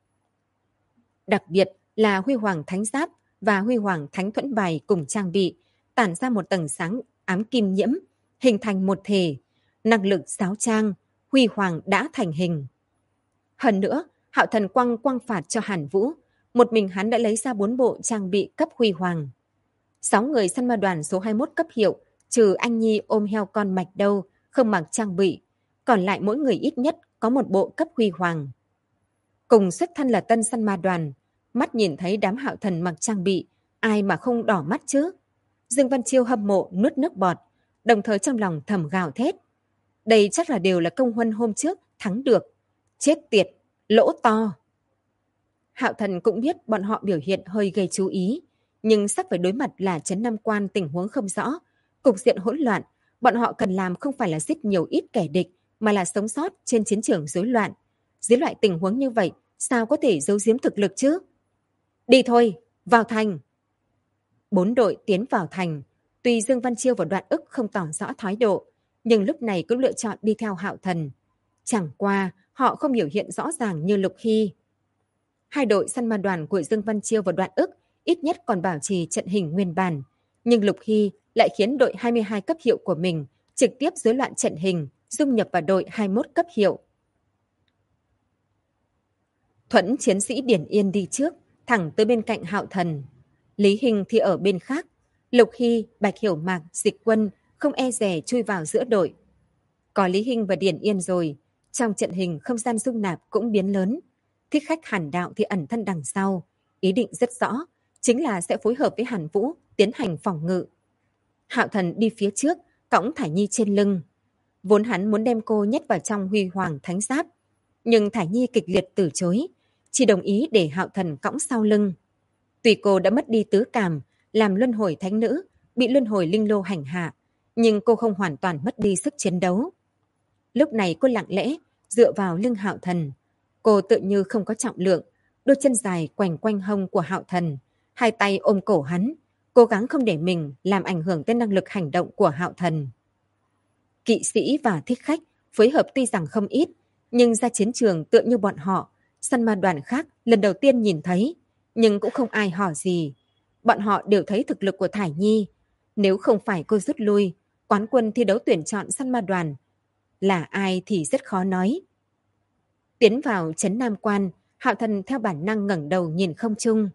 Speaker 1: Đặc biệt là huy hoàng thánh giáp và huy hoàng thánh thuẫn bài cùng trang bị, tản ra một tầng sáng ám kim nhiễm, hình thành một thể, năng lực giáo trang, huy hoàng đã thành hình. Hơn nữa, Hạo Thần quang phạt cho Hàn Vũ, một mình hắn đã lấy ra 4 bộ trang bị cấp huy hoàng. 6 người săn ma đoàn số 21 cấp hiệu, trừ anh Nhi ôm heo con mạch đâu, không mặc trang bị, còn lại mỗi người ít nhất có một bộ cấp huy hoàng. Cùng xuất thân là tân săn ma đoàn, mắt nhìn thấy đám Hạo Thần mặc trang bị, ai mà không đỏ mắt chứ? Dương Văn Chiêu hâm mộ nuốt nước bọt, đồng thời trong lòng thầm gào thét. Đây chắc là đều là công huân hôm trước thắng được. Chết tiệt, lỗ to. Hạo Thần cũng biết bọn họ biểu hiện hơi gây chú ý, nhưng sắp phải đối mặt là trấn Nam Quan tình huống không rõ, cục diện hỗn loạn, bọn họ cần làm không phải là giết nhiều ít kẻ địch, mà là sống sót trên chiến trường rối loạn. Dưới loại tình huống như vậy, sao có thể giấu giếm thực lực chứ? Đi thôi, vào thành. 4 đội tiến vào thành, tuy Dương Văn Chiêu và Đoạn Ức không tỏ rõ thái độ, nhưng lúc này cũng lựa chọn đi theo Hạo Thần. Chẳng qua, họ không biểu hiện rõ ràng như Lục Hy. Hai đội săn ma đoàn của Dương Văn Chiêu và Đoạn Ức ít nhất còn bảo trì trận hình nguyên bản. Nhưng Lục Hy lại khiến đội 22 cấp hiệu của mình trực tiếp rối loạn trận hình, dung nhập vào đội 21 cấp hiệu. Thuẫn chiến sĩ Điển Yên đi trước, thẳng tới bên cạnh Hạo Thần. Lý Hình thì ở bên khác. Lục Hy, Bạch Hiểu Mạc, Dịch Quân không e dè chui vào giữa đội. Có Lý Hình và Điển Yên rồi, trong trận hình không gian dung nạp cũng biến lớn. Thích Khách Hàn Đạo thì ẩn thân đằng sau, ý định rất rõ, chính là sẽ phối hợp với Hàn Vũ tiến hành phòng ngự. Hạo Thần đi phía trước, cõng Thải Nhi trên lưng. Vốn hắn muốn đem cô nhét vào trong Huy Hoàng Thánh Giáp, nhưng Thải Nhi kịch liệt từ chối, chỉ đồng ý để Hạo Thần cõng sau lưng. Tuy cô đã mất đi tứ cảm, làm luân hồi thánh nữ, bị luân hồi linh lô hành hạ, nhưng cô không hoàn toàn mất đi sức chiến đấu. Lúc này cô lặng lẽ dựa vào lưng Hạo Thần. Cô tự như không có trọng lượng, đôi chân dài quanh quanh hông của Hạo Thần, hai tay ôm cổ hắn, cố gắng không để mình làm ảnh hưởng tới năng lực hành động của Hạo Thần. Kỵ sĩ và thích khách phối hợp tuy rằng không ít, nhưng ra chiến trường tựa như bọn họ, săn ma đoàn khác lần đầu tiên nhìn thấy, nhưng cũng không ai hỏi gì. Bọn họ đều thấy thực lực của Thải Nhi. Nếu không phải cô rút lui, quán quân thi đấu tuyển chọn săn ma đoàn là ai thì rất khó nói. Tiến vào trấn Nam Quan, Hạo Thần theo bản năng ngẩng đầu nhìn không trung.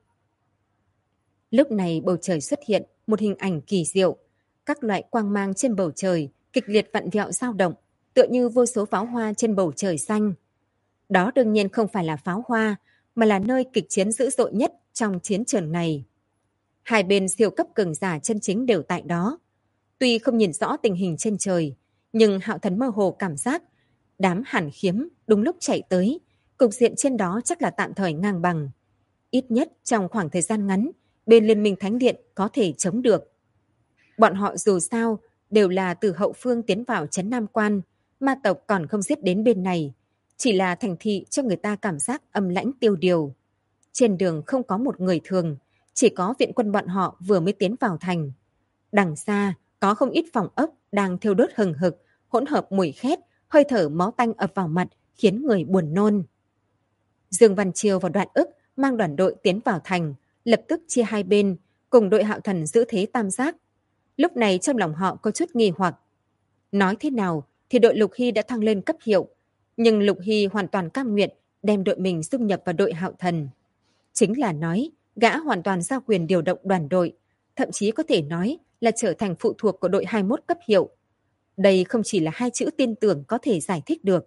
Speaker 1: Lúc này bầu trời xuất hiện một hình ảnh kỳ diệu. Các loại quang mang trên bầu trời kịch liệt vặn vẹo dao động, tựa như vô số pháo hoa trên bầu trời xanh. Đó đương nhiên không phải là pháo hoa, mà là nơi kịch chiến dữ dội nhất trong chiến trường này. Hai bên siêu cấp cường giả chân chính đều tại đó. Tuy không nhìn rõ tình hình trên trời, nhưng Hạo Thần mơ hồ cảm giác đám Hàn Khiếm đúng lúc chạy tới, cục diện trên đó chắc là tạm thời ngang bằng. Ít nhất trong khoảng thời gian ngắn, bên Liên minh Thánh Điện có thể chống được. Bọn họ dù sao đều là từ hậu phương tiến vào trấn Nam Quan, ma tộc còn không giết đến bên này, chỉ là thành thị cho người ta cảm giác âm lãnh tiêu điều. Trên đường không có một người thường, chỉ có viện quân bọn họ vừa mới tiến vào thành. Đằng xa có không ít phòng ốc đang thiêu đốt hừng hực, hỗn hợp mùi khét, hơi thở máu tanh ập vào mặt khiến người buồn nôn. Dương Văn Chiêu và Đoạn Ức mang đoàn đội tiến vào thành, lập tức chia hai bên, cùng đội Hạo Thần giữ thế tam giác. Lúc này trong lòng họ có chút nghi hoặc. Nói thế nào thì đội Lục Hy đã thăng lên cấp hiệu, nhưng Lục Hy hoàn toàn cam nguyện đem đội mình dung nhập vào đội Hạo Thần. Chính là nói, gã hoàn toàn giao quyền điều động đoàn đội, thậm chí có thể nói là trở thành phụ thuộc của đội 21 cấp hiệu. Đây không chỉ là hai chữ tin tưởng có thể giải thích được.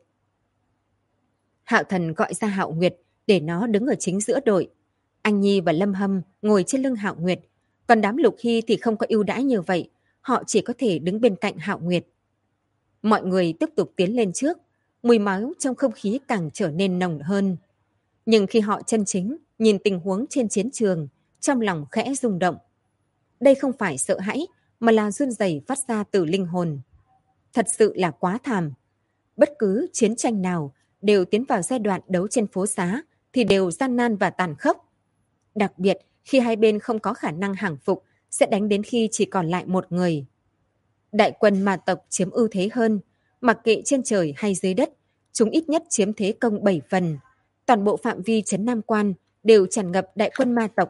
Speaker 1: Hạo Thần gọi ra Hạo Nguyệt để nó đứng ở chính giữa đội. Anh Nhi và Lâm Hâm ngồi trên lưng Hạo Nguyệt, còn đám Lục Hy thì không có ưu đãi như vậy, họ chỉ có thể đứng bên cạnh Hạo Nguyệt. Mọi người tiếp tục tiến lên trước, mùi máu trong không khí càng trở nên nồng hơn. Nhưng khi họ chân chính nhìn tình huống trên chiến trường, trong lòng khẽ rung động. Đây không phải sợ hãi, mà là run rẩy phát ra từ linh hồn. Thật sự là quá thảm. Bất cứ chiến tranh nào đều tiến vào giai đoạn đấu trên phố xá thì đều gian nan và tàn khốc. Đặc biệt khi hai bên không có khả năng hàng phục, sẽ đánh đến khi chỉ còn lại một người. Đại quân ma tộc chiếm ưu thế hơn, mặc kệ trên trời hay dưới đất, chúng ít nhất chiếm thế công 7 phần. Toàn bộ phạm vi trấn Nam Quan đều tràn ngập đại quân ma tộc.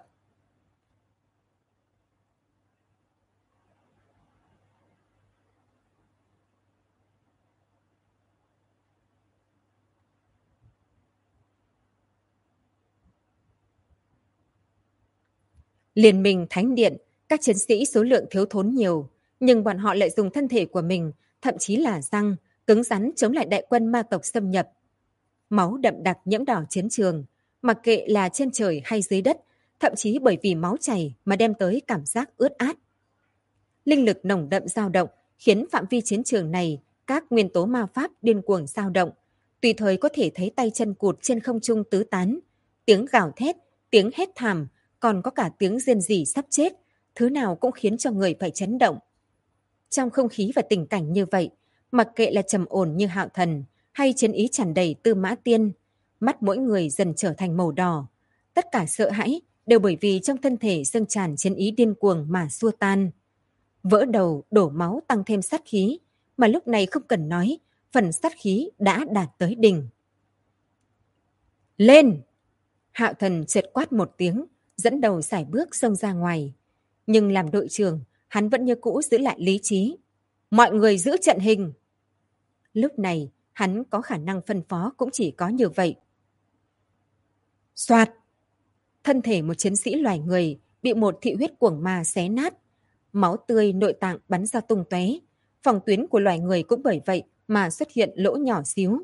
Speaker 1: Liên minh Thánh Điện, các chiến sĩ số lượng thiếu thốn nhiều, nhưng bọn họ lại dùng thân thể của mình, thậm chí là răng, cứng rắn chống lại đại quân ma tộc xâm nhập. Máu đậm đặc nhiễm đỏ chiến trường, mặc kệ là trên trời hay dưới đất, thậm chí bởi vì máu chảy mà đem tới cảm giác ướt át. Linh lực nồng đậm dao động, khiến phạm vi chiến trường này các nguyên tố ma pháp điên cuồng dao động, tùy thời có thể thấy tay chân cụt trên không trung tứ tán, tiếng gào thét, tiếng hét thảm, còn có cả tiếng rên rỉ sắp chết, thứ nào cũng khiến cho người phải chấn động. Trong không khí và tình cảnh như vậy, mặc kệ là trầm ổn như Hạo Thần hay chiến ý tràn đầy Tư Mã Tiên, mắt mỗi người dần trở thành màu đỏ. Tất cả sợ hãi đều bởi vì trong thân thể dâng tràn chiến ý điên cuồng mà xua tan. Vỡ đầu, đổ máu tăng thêm sát khí, mà lúc này không cần nói, phần sát khí đã đạt tới đỉnh. Lên! Hạo Thần chợt quát một tiếng, dẫn đầu sải bước xông ra ngoài. Nhưng làm đội trưởng, hắn vẫn như cũ giữ lại lý trí. Mọi người giữ trận hình. Lúc này, hắn có khả năng phân phó cũng chỉ có như vậy. Soạt! Thân thể một chiến sĩ loài người bị một thị huyết cuồng ma xé nát. Máu tươi nội tạng bắn ra tung tóe. Phòng tuyến của loài người cũng bởi vậy mà xuất hiện lỗ nhỏ xíu.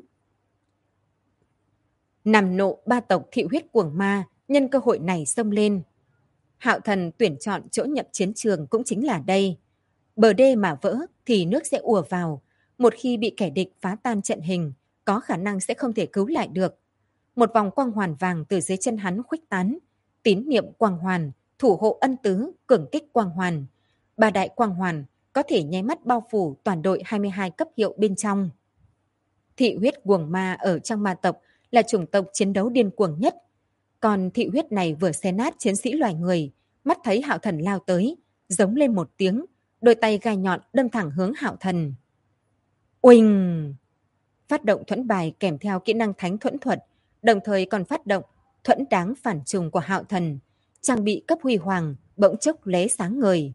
Speaker 1: Nằm nộ ba tộc thị huyết cuồng ma nhân cơ hội này xông lên. Hạo Thần tuyển chọn chỗ nhập chiến trường cũng chính là đây. Bờ đê mà vỡ thì nước sẽ ùa vào. Một khi bị kẻ địch phá tan trận hình, có khả năng sẽ không thể cứu lại được. Một vòng quang hoàn vàng từ dưới chân hắn khuếch tán. Tín niệm quang hoàn, thủ hộ ân tứ, cường kích quang hoàn. Ba đại quang hoàn có thể nháy mắt bao phủ toàn đội 22 cấp hiệu bên trong. Thị huyết cuồng ma ở trong ma tộc là chủng tộc chiến đấu điên cuồng nhất. Còn thị huyết này vừa xé nát chiến sĩ loài người, mắt thấy Hạo Thần lao tới, giống lên một tiếng, đôi tay gai nhọn đâm thẳng hướng Hạo Thần. Uỳnh! Phát động thuẫn bài kèm theo kỹ năng thánh thuẫn thuật, đồng thời còn phát động thuẫn đáng phản trùng của Hạo Thần, trang bị cấp huy hoàng, bỗng chốc lóe sáng ngời.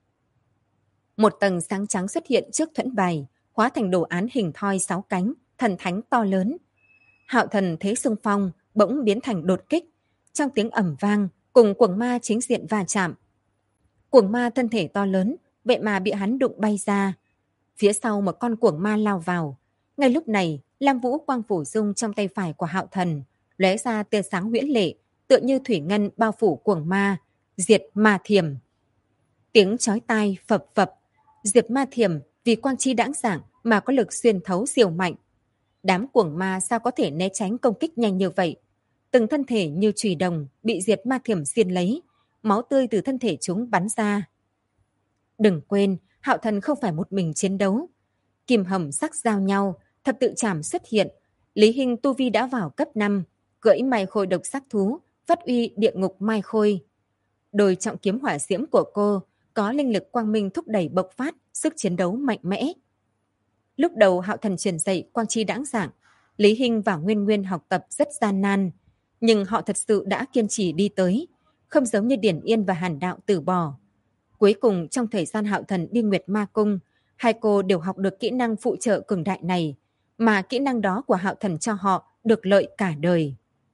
Speaker 1: Một tầng sáng trắng xuất hiện trước thuẫn bài, hóa thành đồ án hình thoi 6 cánh, thần thánh to lớn. Hạo Thần thế xung phong, bỗng biến thành đột kích, trong tiếng ầm vang, cùng cuồng ma chính diện va chạm. Cuồng ma thân thể to lớn, vậy mà bị hắn đụng bay ra. Phía sau một con cuồng ma lao vào. Ngay lúc này, Lam Vũ quang phủ dung trong tay phải của Hạo Thần, lóe ra tia sáng huyễn lệ, tựa như thủy ngân bao phủ cuồng ma, diệt ma thiểm. Tiếng chói tai phập phập, diệt ma thiểm vì quang chi đãng giảng mà có lực xuyên thấu siêu mạnh. Đám cuồng ma sao có thể né tránh công kích nhanh như vậy? Từng thân thể như chùy đồng bị diệt ma thiểm xiên lấy, máu tươi từ thân thể chúng bắn ra. Đừng quên, Hạo Thần không phải một mình chiến đấu. Kim hầm sắc giao nhau, thập tự trảm xuất hiện. Lý Hinh tu vi đã vào cấp 5, cưỡi mai khôi độc sắc thú, phát uy địa ngục mai khôi. Đôi trọng kiếm hỏa diễm của cô có linh lực quang minh thúc đẩy bộc phát, sức chiến đấu mạnh mẽ. Lúc đầu Hạo Thần truyền dạy quang chi đãng giảng, Lý Hinh và Nguyên Nguyên học tập rất gian nan, nhưng họ thật sự đã kiên trì đi tới, không giống như Điển Yên và Hàn Đạo từ bỏ. Cuối cùng trong thời gian Hạo Thần đi Nguyệt Ma Cung, hai cô đều học được kỹ năng phụ trợ cường đại này, mà kỹ năng đó của Hạo Thần cho họ được lợi cả đời.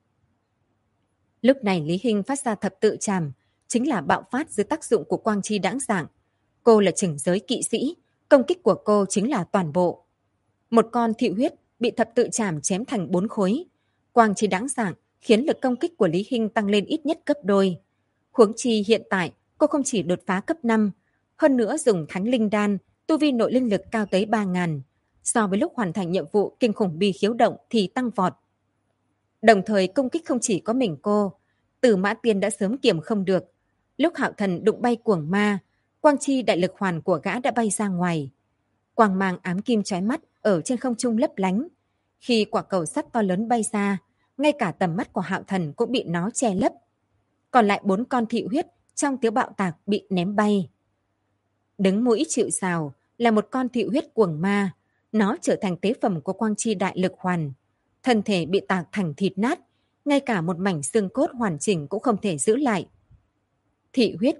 Speaker 1: Lúc này Lý Hinh phát ra thập tự trảm, chính là bạo phát dưới tác dụng của quang chi đãng giảng. Cô là chỉnh giới kỵ sĩ, công kích của cô chính là toàn bộ. Một con thị huyết bị thập tự trảm chém thành 4 khối. Quang chi đãng giảng khiến lực công kích của Lý Hinh tăng lên ít nhất gấp đôi. Huống chi hiện tại cô không chỉ đột phá cấp 5, hơn nữa dùng thánh linh đan, tu vi nội linh lực cao tới 3.000. So với lúc hoàn thành nhiệm vụ kinh khủng bi khiếu động thì tăng vọt. Đồng thời công kích không chỉ có mình cô, Tử Mã Tiên đã sớm kiềm không được. Lúc Hạo Thần đụng bay cuồng ma, quang chi đại lực hoàn của gã đã bay ra ngoài. Quang mang ám kim chói mắt ở trên không trung lấp lánh. Khi quả cầu sắt to lớn bay ra, ngay cả tầm mắt của Hạo Thần cũng bị nó che lấp. Còn lại 4 con thị huyết trong tiếng bạo tạc bị ném bay. Đứng mũi chịu sào là một con thị huyết cuồng ma. Nó trở thành tế phẩm của quang chi đại lực hoàn. Thân thể bị tạc thành thịt nát, ngay cả một mảnh xương cốt hoàn chỉnh cũng không thể giữ lại. Thị huyết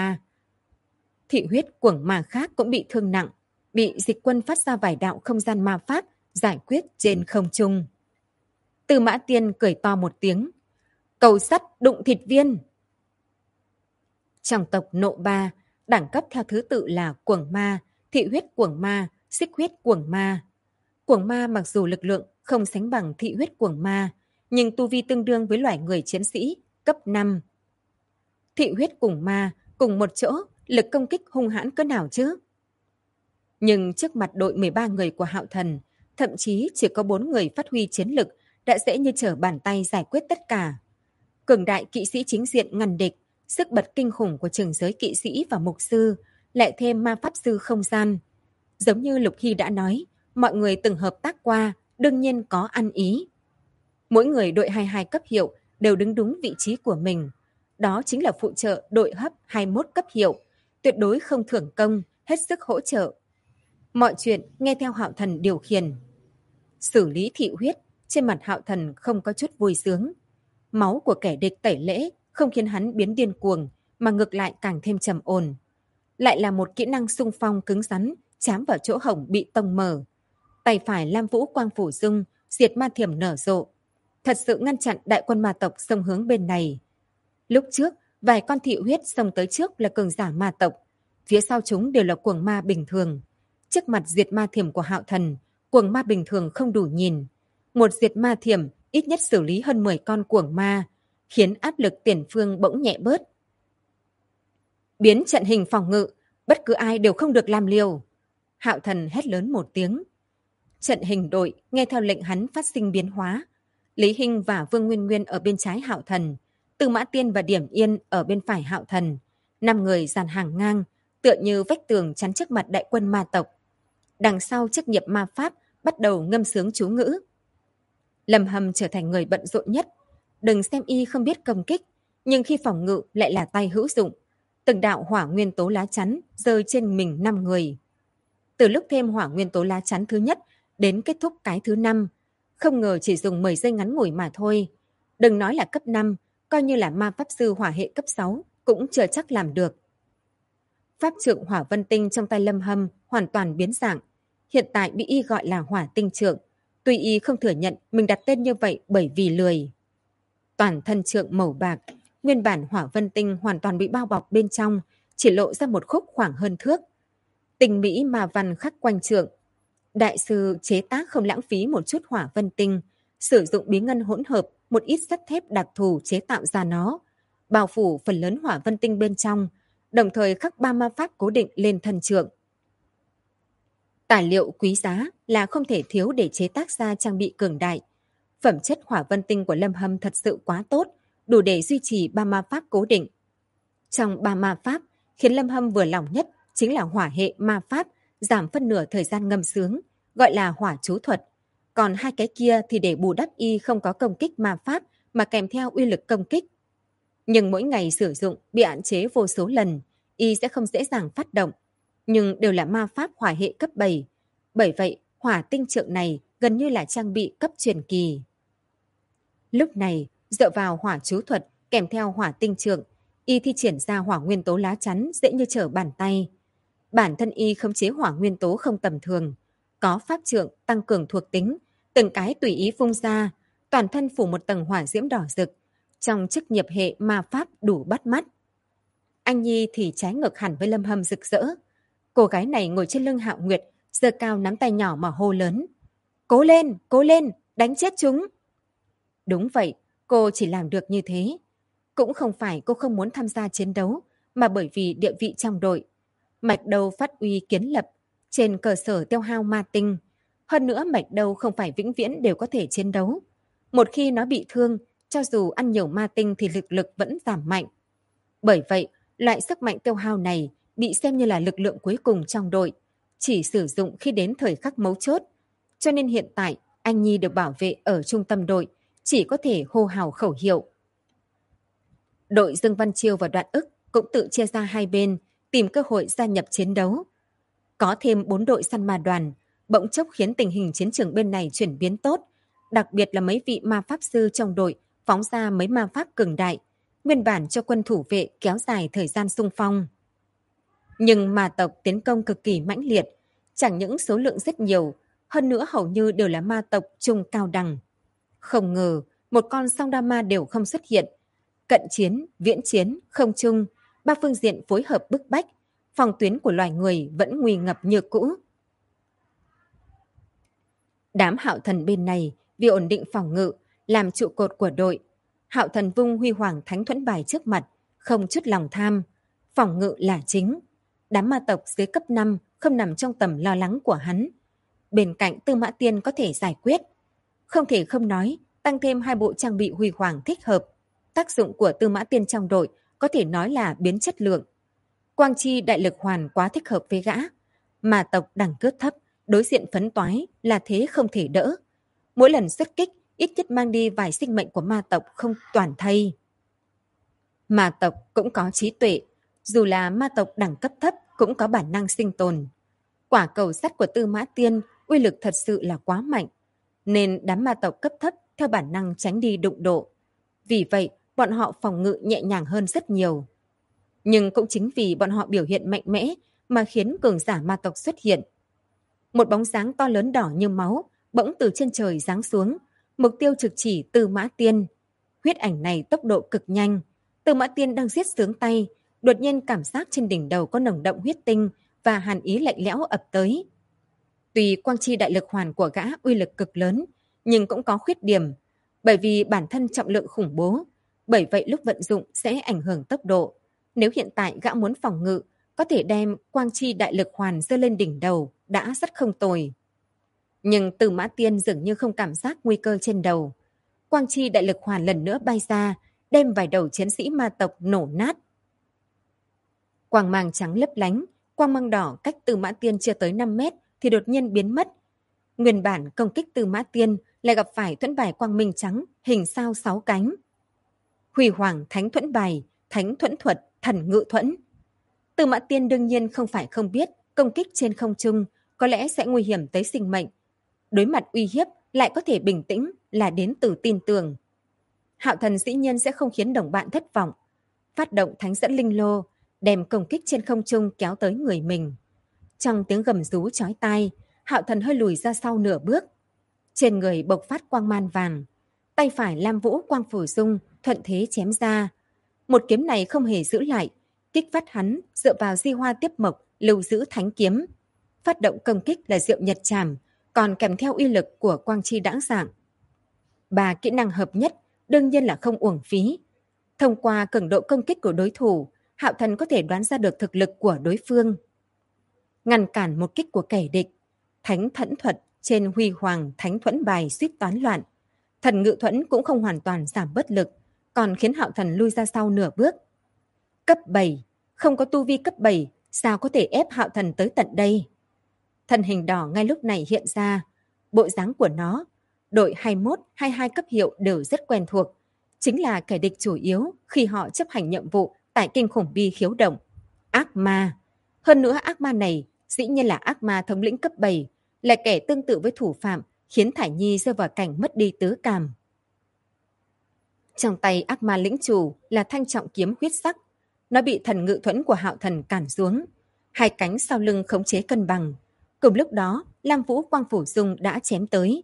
Speaker 1: cuồng ma khác cũng bị thương nặng, bị Dịch Quân phát ra vài đạo không gian ma pháp giải quyết trên không trung. Tư Mã Tiên cười to một tiếng, cầu sắt đụng thịt viên. Trong tộc Nộ Ba, đẳng cấp theo thứ tự là cuồng ma, thị huyết cuồng ma, xích huyết cuồng ma. Cuồng ma mặc dù lực lượng không sánh bằng thị huyết cuồng ma, nhưng tu vi tương đương với loài người chiến sĩ cấp 5. Thị huyết cuồng ma cùng một chỗ, lực công kích hung hãn cỡ nào chứ? Nhưng trước mặt đội 13 người của Hạo Thần, thậm chí chỉ có 4 người phát huy chiến lực đã dễ như trở bàn tay giải quyết tất cả. Cường đại kỵ sĩ chính diện ngăn địch, sức bật kinh khủng của trường giới kỵ sĩ và mục sư, lại thêm ma pháp sư không gian. Giống như Lục Hy đã nói, mọi người từng hợp tác qua, đương nhiên có ăn ý. Mỗi người đội 22 cấp hiệu đều đứng đúng vị trí của mình. Đó chính là phụ trợ đội hấp 21 cấp hiệu, tuyệt đối không thưởng công, hết sức hỗ trợ. Mọi chuyện nghe theo Hạo Thần điều khiển. Xử lý thị huyết, trên mặt Hạo Thần không có chút vui sướng. Máu của kẻ địch tẩy lễ không khiến hắn biến điên cuồng, mà ngược lại càng thêm trầm ổn. Lại là một kỹ năng xung phong cứng rắn, chám vào chỗ hổng bị tông mở. Tay phải Lam Vũ quang phủ dung, diệt ma thiểm nở rộ. Thật sự ngăn chặn đại quân ma tộc xông hướng bên này. Lúc trước, vài con thị huyết xông tới trước là cường giả ma tộc. Phía sau chúng đều là cuồng ma bình thường. Trước mặt diệt ma thiểm của Hạo Thần, cuồng ma bình thường không đủ nhìn. Một diệt ma thiểm ít nhất xử lý hơn 10 con cuồng ma, khiến áp lực tiền phương bỗng nhẹ bớt. Biến trận hình phòng ngự, bất cứ ai đều không được làm liều. Hạo Thần hét lớn một tiếng. Trận hình đội nghe theo lệnh hắn phát sinh biến hóa. Lý Hinh và Vương Nguyên Nguyên ở bên trái Hạo Thần, Tư Mã Tiên và Điểm Yên ở bên phải Hạo Thần. 5 người dàn hàng ngang, tựa như vách tường chắn trước mặt đại quân ma tộc. Đằng sau chức nghiệp ma pháp bắt đầu ngâm sướng chú ngữ. Lâm Hâm trở thành người bận rộn nhất. Đừng xem y không biết công kích, nhưng khi phòng ngự lại là tay hữu dụng. Từng đạo hỏa nguyên tố lá chắn rơi trên mình 5 người. Từ lúc thêm hỏa nguyên tố lá chắn thứ nhất đến kết thúc cái thứ 5, không ngờ chỉ dùng 10 giây ngắn ngủi mà thôi. Đừng nói là cấp 5, coi như là ma pháp sư hỏa hệ cấp 6 cũng chưa chắc làm được. Pháp trượng hỏa vân tinh trong tay Lâm Hâm hoàn toàn biến dạng. Hiện tại bị y gọi là hỏa tinh trượng. Tuy y không thừa nhận mình đặt tên như vậy bởi vì lười. Toàn thân trượng màu bạc, nguyên bản hỏa vân tinh hoàn toàn bị bao bọc bên trong, chỉ lộ ra một khúc khoảng hơn thước. Tình mỹ mà văn khắc quanh trượng. Đại sư chế tác không lãng phí một chút hỏa vân tinh, sử dụng bí ngân hỗn hợp, một ít sắt thép đặc thù chế tạo ra nó, bao phủ phần lớn hỏa vân tinh bên trong, đồng thời khắc 3 ma pháp cố định lên thân trượng. Tài liệu quý giá là không thể thiếu để chế tác ra trang bị cường đại. Phẩm chất hỏa vân tinh của Lâm Hâm thật sự quá tốt, đủ để duy trì 3 ma pháp cố định. Trong 3 ma pháp, khiến Lâm Hâm vừa lòng nhất chính là hỏa hệ ma pháp, giảm phân nửa thời gian ngâm sướng, gọi là hỏa chú thuật. Còn hai cái kia thì để bù đắp y không có công kích ma pháp mà kèm theo uy lực công kích. Nhưng mỗi ngày sử dụng bị hạn chế vô số lần, y sẽ không dễ dàng phát động. Nhưng đều là ma pháp hỏa hệ cấp 7. Bởi vậy, hỏa tinh trượng này gần như là trang bị cấp truyền kỳ. Lúc này, dựa vào hỏa chú thuật kèm theo hỏa tinh trượng, y thi triển ra hỏa nguyên tố lá chắn dễ như trở bàn tay. Bản thân y khống chế hỏa nguyên tố không tầm thường, có pháp trượng tăng cường thuộc tính, từng cái tùy ý phun ra, toàn thân phủ một tầng hỏa diễm đỏ rực, trong chức nghiệp hệ ma pháp đủ bắt mắt. Anh Nhi thì trái ngược hẳn với Lâm Hâm rực rỡ. Cô gái này ngồi trên lưng Hạo Nguyệt, giơ cao nắm tay nhỏ mà hô lớn. Cố lên, đánh chết chúng. Đúng vậy, cô chỉ làm được như thế. Cũng không phải cô không muốn tham gia chiến đấu, mà bởi vì địa vị trong đội. Mạch Đâu phát uy kiến lập, trên cơ sở tiêu hao ma tinh. Hơn nữa Mạch Đâu không phải vĩnh viễn đều có thể chiến đấu. Một khi nó bị thương, cho dù ăn nhiều ma tinh thì lực vẫn giảm mạnh. Bởi vậy, loại sức mạnh tiêu hao này bị xem như là lực lượng cuối cùng trong đội, chỉ sử dụng khi đến thời khắc mấu chốt. Cho nên hiện tại, anh Nhi được bảo vệ ở trung tâm đội, chỉ có thể hô hào khẩu hiệu. Đội Dương Văn Chiêu và Đoạn Ức cũng tự chia ra hai bên, tìm cơ hội gia nhập chiến đấu. Có thêm 4 đội săn ma đoàn, bỗng chốc khiến tình hình chiến trường bên này chuyển biến tốt, đặc biệt là mấy vị ma pháp sư trong đội phóng ra mấy ma pháp cường đại, nguyên bản cho quân thủ vệ kéo dài thời gian xung phong. Nhưng ma tộc tiến công cực kỳ mãnh liệt, chẳng những số lượng rất nhiều, hơn nữa hầu như đều là ma tộc trung cao đẳng. Không ngờ, một con song đa ma đều không xuất hiện. Cận chiến, viễn chiến, không trung, 3 phương diện phối hợp bức bách, phòng tuyến của loài người vẫn nguy ngập như cũ. Đám Hạo Thần bên này vì ổn định phòng ngự, làm trụ cột của đội. Hạo Thần vung huy hoàng thánh thuẫn bài trước mặt, không chút lòng tham. Phòng ngự là chính. Đám ma tộc dưới cấp 5 không nằm trong tầm lo lắng của hắn. Bên cạnh Tư Mã Tiên có thể giải quyết. Không thể không nói, tăng thêm 2 bộ trang bị huy hoàng thích hợp. Tác dụng của Tư Mã Tiên trong đội có thể nói là biến chất lượng. Quang chi đại lực hoàn quá thích hợp với gã. Ma tộc đẳng cấp thấp, đối diện phấn toái là thế không thể đỡ. Mỗi lần xuất kích, ít nhất mang đi vài sinh mệnh của ma tộc không toàn thây. Ma tộc cũng có trí tuệ, dù là ma tộc đẳng cấp thấp cũng có bản năng sinh tồn. Quả cầu sắt của Tư Mã Tiên uy lực thật sự là quá mạnh, nên đám ma tộc cấp thấp theo bản năng tránh đi đụng độ. Vì vậy, bọn họ phòng ngự nhẹ nhàng hơn rất nhiều. Nhưng cũng chính vì bọn họ biểu hiện mạnh mẽ mà khiến cường giả ma tộc xuất hiện. Một bóng dáng to lớn đỏ như máu bỗng từ trên trời giáng xuống, mục tiêu trực chỉ Tư Mã Tiên. Huyết ảnh này tốc độ cực nhanh. Tư Mã Tiên đang giết sướng tay, đột nhiên cảm giác trên đỉnh đầu có nồng đậm huyết tinh và hàn ý lạnh lẽo ập tới. Tuy quang chi đại lực hoàn của gã uy lực cực lớn, nhưng cũng có khuyết điểm, bởi vì bản thân trọng lượng khủng bố, bởi vậy lúc vận dụng sẽ ảnh hưởng tốc độ. Nếu hiện tại gã muốn phòng ngự, có thể đem quang chi đại lực hoàn giơ lên đỉnh đầu, đã rất không tồi. Nhưng Tư Mã Tiên dường như không cảm giác nguy cơ trên đầu. Quang chi đại lực hoàn lần nữa bay ra, đem vài đầu chiến sĩ ma tộc nổ nát. Quang mang trắng lấp lánh, quang mang đỏ cách Tư Mã Tiên chưa tới 5 mét thì đột nhiên biến mất. Nguyên bản công kích Tư Mã Tiên lại gặp phải thuẫn bài quang minh trắng, hình sao 6 cánh. Huy hoàng thánh thuẫn bài, thánh thuẫn thuật, thần ngự thuẫn. Tư Mã Tiên đương nhiên không phải không biết công kích trên không trung có lẽ sẽ nguy hiểm tới sinh mệnh. Đối mặt uy hiếp lại có thể bình tĩnh là đến từ tin tưởng. Hạo Thần dĩ nhiên sẽ không khiến đồng bạn thất vọng. Phát động thánh dẫn linh lô, đem công kích trên không trung kéo tới người mình. Trong tiếng gầm rú chói tai, Hạo Thần hơi lùi ra sau nửa bước. Trên người bộc phát quang man vàng. Tay phải Lam Vũ quang phổ dung, thuận thế chém ra. Một kiếm này không hề giữ lại. Kích phát hắn dựa vào di hoa tiếp mộc, lưu giữ thánh kiếm. Phát động công kích là Diệu Nhật Trảm, còn kèm theo uy lực của quang chi đãng dạng. 3 kỹ năng hợp nhất đương nhiên là không uổng phí. Thông qua cường độ công kích của đối thủ, Hạo Thần có thể đoán ra được thực lực của đối phương. Ngăn cản một kích của kẻ địch, thánh thuẫn thuật trên huy hoàng thánh thuẫn bài suýt toán loạn. Thần ngự thuẫn cũng không hoàn toàn giảm bất lực, còn khiến Hạo Thần lui ra sau nửa bước. Cấp 7, không có tu vi cấp 7, sao có thể ép Hạo Thần tới tận đây? Thân hình đỏ ngay lúc này hiện ra, bộ dáng của nó, đội 21, 22 cấp hiệu đều rất quen thuộc, chính là kẻ địch chủ yếu khi họ chấp hành nhiệm vụ tại kinh khủng bi khiếu động. Ác ma. Hơn nữa ác ma này dĩ nhiên là ác ma thống lĩnh cấp 7, là kẻ tương tự với thủ phạm khiến Thải Nhi rơi vào cảnh mất đi tứ cảm. Trong tay ác ma lĩnh chủ là thanh trọng kiếm huyết sắc. Nó bị thần ngự thuẫn của Hạo Thần cản xuống. Hai cánh sau lưng khống chế cân bằng. Cùng lúc đó, Lam Vũ quang phổ dung đã chém tới.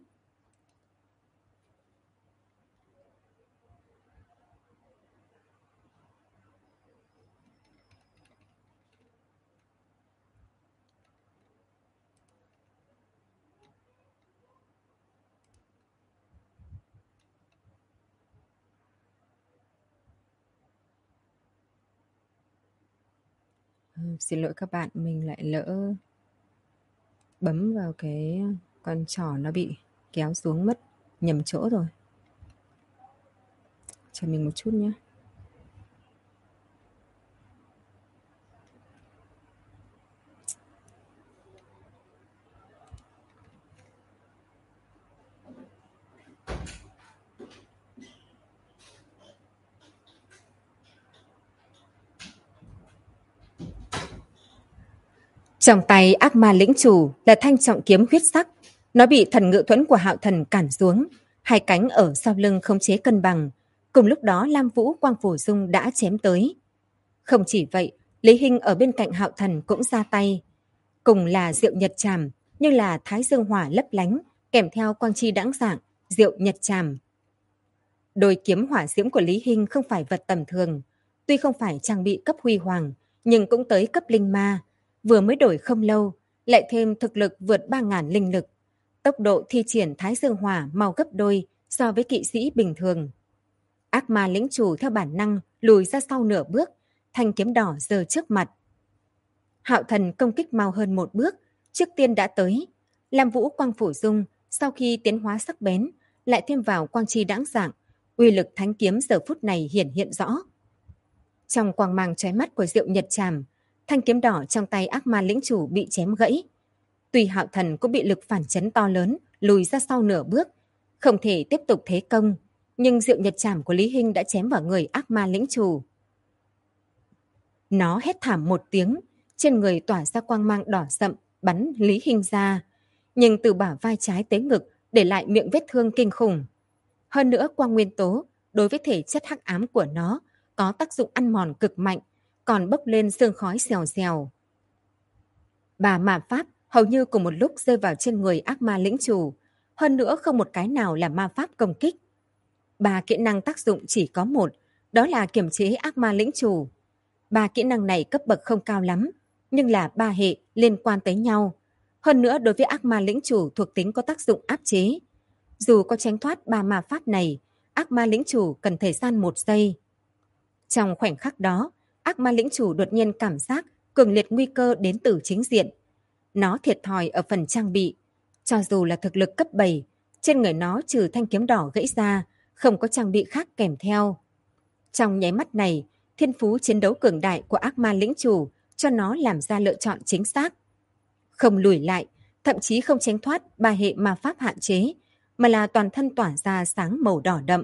Speaker 1: Xin lỗi các bạn, mình lại lỡ bấm vào cái con trỏ, nó bị kéo xuống mất nhầm chỗ rồi. Chờ mình một chút nhé. Trong tay ác ma lĩnh chủ là thanh trọng kiếm huyết sắc. Nó bị thần ngự thuẫn của Hạo Thần cản xuống. Hai cánh ở sau lưng khống chế cân bằng. Cùng lúc đó Lam Vũ quang phổ dung đã chém tới. Không chỉ vậy, Lý Hinh ở bên cạnh Hạo Thần cũng ra tay. Cùng là Diệu Nhật Trảm, nhưng là Thái Dương Hỏa lấp lánh, kèm theo quang chi đãng dạng, Diệu Nhật Trảm. Đôi kiếm hỏa diễm của Lý Hinh không phải vật tầm thường. Tuy không phải trang bị cấp huy hoàng, nhưng cũng tới cấp linh ma. Vừa mới đổi không lâu, lại thêm thực lực vượt 3.000 linh lực. Tốc độ thi triển Thái Dương Hỏa mau gấp đôi so với kỵ sĩ bình thường. Ác ma lĩnh chủ theo bản năng lùi ra sau nửa bước, thanh kiếm đỏ giơ trước mặt. Hạo Thần công kích mau hơn một bước, trước tiên đã tới. Lam Vũ quang phổ dung, sau khi tiến hóa sắc bén, lại thêm vào quang chi đãng dạng, uy lực thánh kiếm giờ phút này hiển hiện rõ. Trong quang mang chói mắt của Diệu Nhật Trảm, thanh kiếm đỏ trong tay ác ma lĩnh chủ bị chém gãy. Tuy Hạo Thần cũng bị lực phản chấn to lớn, lùi ra sau nửa bước, không thể tiếp tục thế công, nhưng Diệu Nhật Trảm của Lý Hinh đã chém vào người ác ma lĩnh chủ. Nó hét thảm một tiếng, trên người tỏa ra quang mang đỏ sậm, bắn Lý Hinh ra, nhưng từ bả vai trái tới ngực để lại miệng vết thương kinh khủng. Hơn nữa quang nguyên tố đối với thể chất hắc ám của nó có tác dụng ăn mòn cực mạnh, còn bốc lên sương khói xèo xèo. Ba ma pháp hầu như cùng một lúc rơi vào trên người ác ma lĩnh chủ, hơn nữa không một cái nào là ma pháp công kích. Ba kỹ năng tác dụng chỉ có một, đó là kiềm chế ác ma lĩnh chủ. Ba kỹ năng này cấp bậc không cao lắm, nhưng là ba hệ liên quan tới nhau. Hơn nữa đối với ác ma lĩnh chủ thuộc tính có tác dụng áp chế. Dù có tránh thoát ba ma pháp này, ác ma lĩnh chủ cần thời gian 1 giây. Trong khoảnh khắc đó, ác ma lĩnh chủ đột nhiên cảm giác cường liệt nguy cơ đến từ chính diện. Nó thiệt thòi ở phần trang bị. Cho dù là thực lực cấp 7, trên người nó trừ thanh kiếm đỏ gãy ra, không có trang bị khác kèm theo. Trong nháy mắt này, thiên phú chiến đấu cường đại của ác ma lĩnh chủ cho nó làm ra lựa chọn chính xác. Không lùi lại, thậm chí không tránh thoát ba hệ ma pháp hạn chế, mà là toàn thân tỏa ra sáng màu đỏ đậm.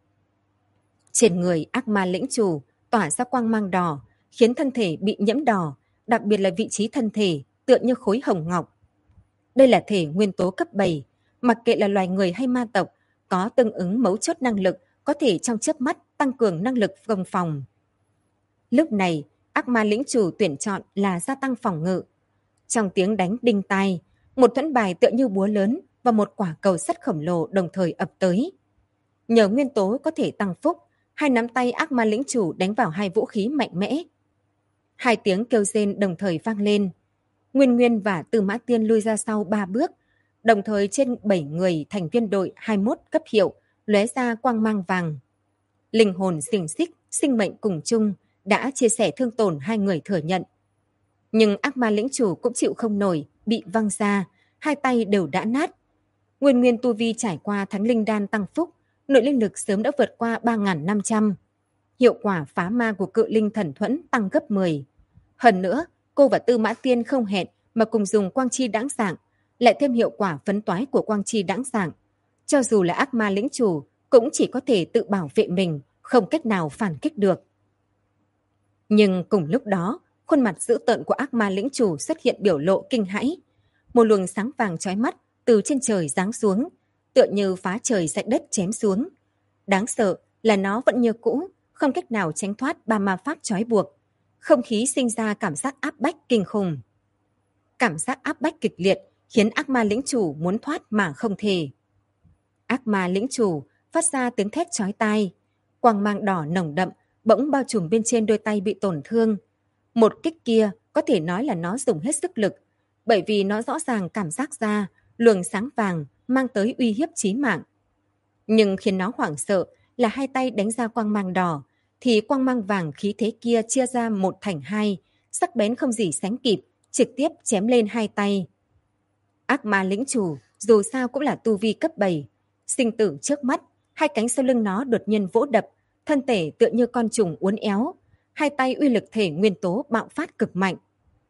Speaker 1: Trên người ác ma lĩnh chủ tỏa ra quang mang đỏ, khiến thân thể bị nhiễm đỏ, đặc biệt là vị trí thân thể tựa như khối hồng ngọc. Đây là thể nguyên tố cấp 7, mặc kệ là loài người hay ma tộc, có tương ứng mấu chốt năng lực có thể trong chớp mắt tăng cường năng lực công phòng. Lúc này, ác ma lĩnh chủ tuyển chọn là gia tăng phòng ngự. Trong tiếng đánh đinh tai, một thuẫn bài tựa như búa lớn và một quả cầu sắt khổng lồ đồng thời ập tới. Nhờ nguyên tố có thể tăng phúc, hai nắm tay ác ma lĩnh chủ đánh vào hai vũ khí mạnh mẽ. Hai tiếng kêu rên đồng thời vang lên. Nguyên Nguyên và Tư Mã Tiên lui ra sau 3 bước, đồng thời trên 7 người thành viên đội 21 cấp hiệu lóe ra quang mang vàng. Linh hồn xiềng xích, sinh mệnh cùng chung đã chia sẻ thương tổn hai người thừa nhận. Nhưng ác ma lĩnh chủ cũng chịu không nổi, bị văng ra, hai tay đều đã nát. Nguyên Nguyên tu vi trải qua thánh linh đan tăng phúc, nội linh lực sớm đã vượt qua 3.500. Hiệu quả phá ma của cự linh thần thuẫn tăng gấp 10. Hơn nữa, cô và Tư Mã Tiên không hẹn mà cùng dùng quang chi đãng sảng, lại thêm hiệu quả phấn toái của quang chi đãng sảng. Cho dù là ác ma lĩnh chủ, cũng chỉ có thể tự bảo vệ mình, không cách nào phản kích được. Nhưng cùng lúc đó, khuôn mặt dữ tợn của ác ma lĩnh chủ xuất hiện biểu lộ kinh hãi. Một luồng sáng vàng chói mắt từ trên trời giáng xuống, tựa như phá trời rạch đất chém xuống. Đáng sợ là nó vẫn như cũ, không cách nào tránh thoát ba ma pháp trói buộc. Không khí sinh ra cảm giác áp bách kinh khủng. Cảm giác áp bách kịch liệt khiến ác ma lĩnh chủ muốn thoát mà không thể. Ác ma lĩnh chủ phát ra tiếng thét chói tai. Quang mang đỏ nồng đậm bỗng bao trùm bên trên đôi tay bị tổn thương. Một kích kia có thể nói là nó dùng hết sức lực, bởi vì nó rõ ràng cảm giác ra luồng sáng vàng mang tới uy hiếp chí mạng. Nhưng khiến nó hoảng sợ là hai tay đánh ra quang mang đỏ, thì quang mang vàng khí thế kia chia ra 1 thành 2, sắc bén không gì sánh kịp, trực tiếp chém lên hai tay. Ác ma lĩnh chủ dù sao cũng là tu vi cấp 7, sinh tử trước mắt, hai cánh sau lưng nó đột nhiên vỗ đập, thân thể tựa như con trùng uốn éo, hai tay uy lực thể nguyên tố bạo phát cực mạnh.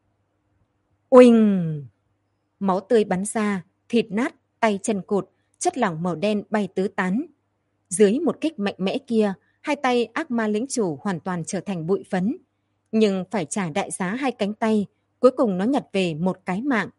Speaker 1: Uỳnh! Máu tươi bắn ra, thịt nát, tay chân cụt, chất lỏng màu đen bay tứ tán. Dưới một kích mạnh mẽ kia, hai tay ác ma lĩnh chủ hoàn toàn trở thành bụi phấn. Nhưng phải trả đại giá hai cánh tay, cuối cùng nó nhặt về một cái mạng.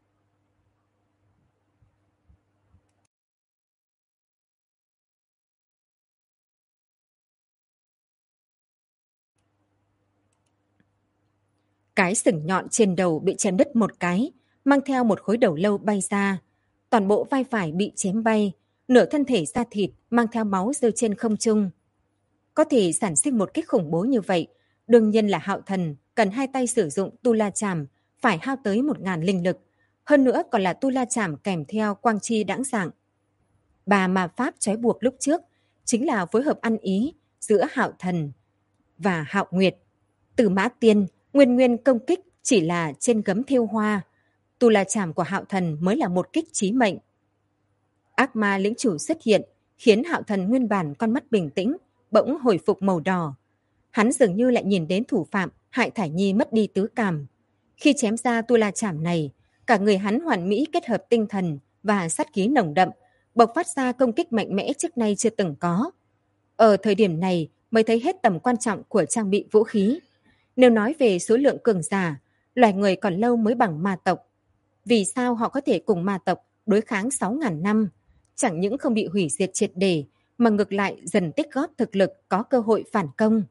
Speaker 1: Cái sừng nhọn trên đầu bị chém đứt một cái, mang theo một khối đầu lâu bay ra. Toàn bộ vai phải bị chém bay, nửa thân thể da thịt mang theo máu rơi trên không trung. Có thể sản sinh một kích khủng bố như vậy, đương nhiên là Hạo Thần cần hai tay sử dụng tu la chảm, phải hao tới 1.000 linh lực. Hơn nữa còn là tu la chảm kèm theo quang chi đãng sảng. Bà mà pháp trói buộc lúc trước chính là phối hợp ăn ý giữa Hạo Thần và Hạo Nguyệt. Từ Mã Tiên, Nguyên Nguyên công kích chỉ là trên gấm thêu hoa. Tu la chảm của Hạo Thần mới là một kích chí mệnh. Ác ma lĩnh chủ xuất hiện, khiến Hạo Thần nguyên bản con mắt bình tĩnh, bỗng hồi phục màu đỏ. Hắn dường như lại nhìn đến thủ phạm hại Thải Nhi mất đi tứ cảm. Khi chém ra tu la chảm này, cả người hắn hoàn mỹ kết hợp tinh thần và sát khí nồng đậm, bộc phát ra công kích mạnh mẽ trước nay chưa từng có. Ở thời điểm này mới thấy hết tầm quan trọng của trang bị vũ khí. Nếu nói về số lượng cường giả, loài người còn lâu mới bằng ma tộc. Vì sao họ có thể cùng ma tộc đối kháng 6.000 năm? Chẳng những không bị hủy diệt triệt để, mà ngược lại dần tích góp thực lực có cơ hội phản công.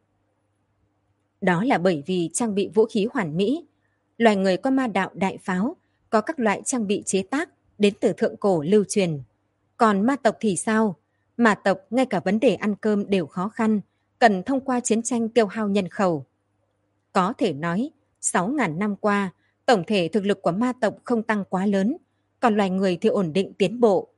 Speaker 1: Đó là bởi vì trang bị vũ khí hoàn mỹ. Loài người có ma đạo đại pháo, có các loại trang bị chế tác đến từ thượng cổ lưu truyền. Còn ma tộc thì sao? Ma tộc ngay cả vấn đề ăn cơm đều khó khăn, cần thông qua chiến tranh tiêu hao nhân khẩu. Có thể nói, 6.000 năm qua, tổng thể thực lực của ma tộc không tăng quá lớn, còn loài người thì ổn định tiến bộ.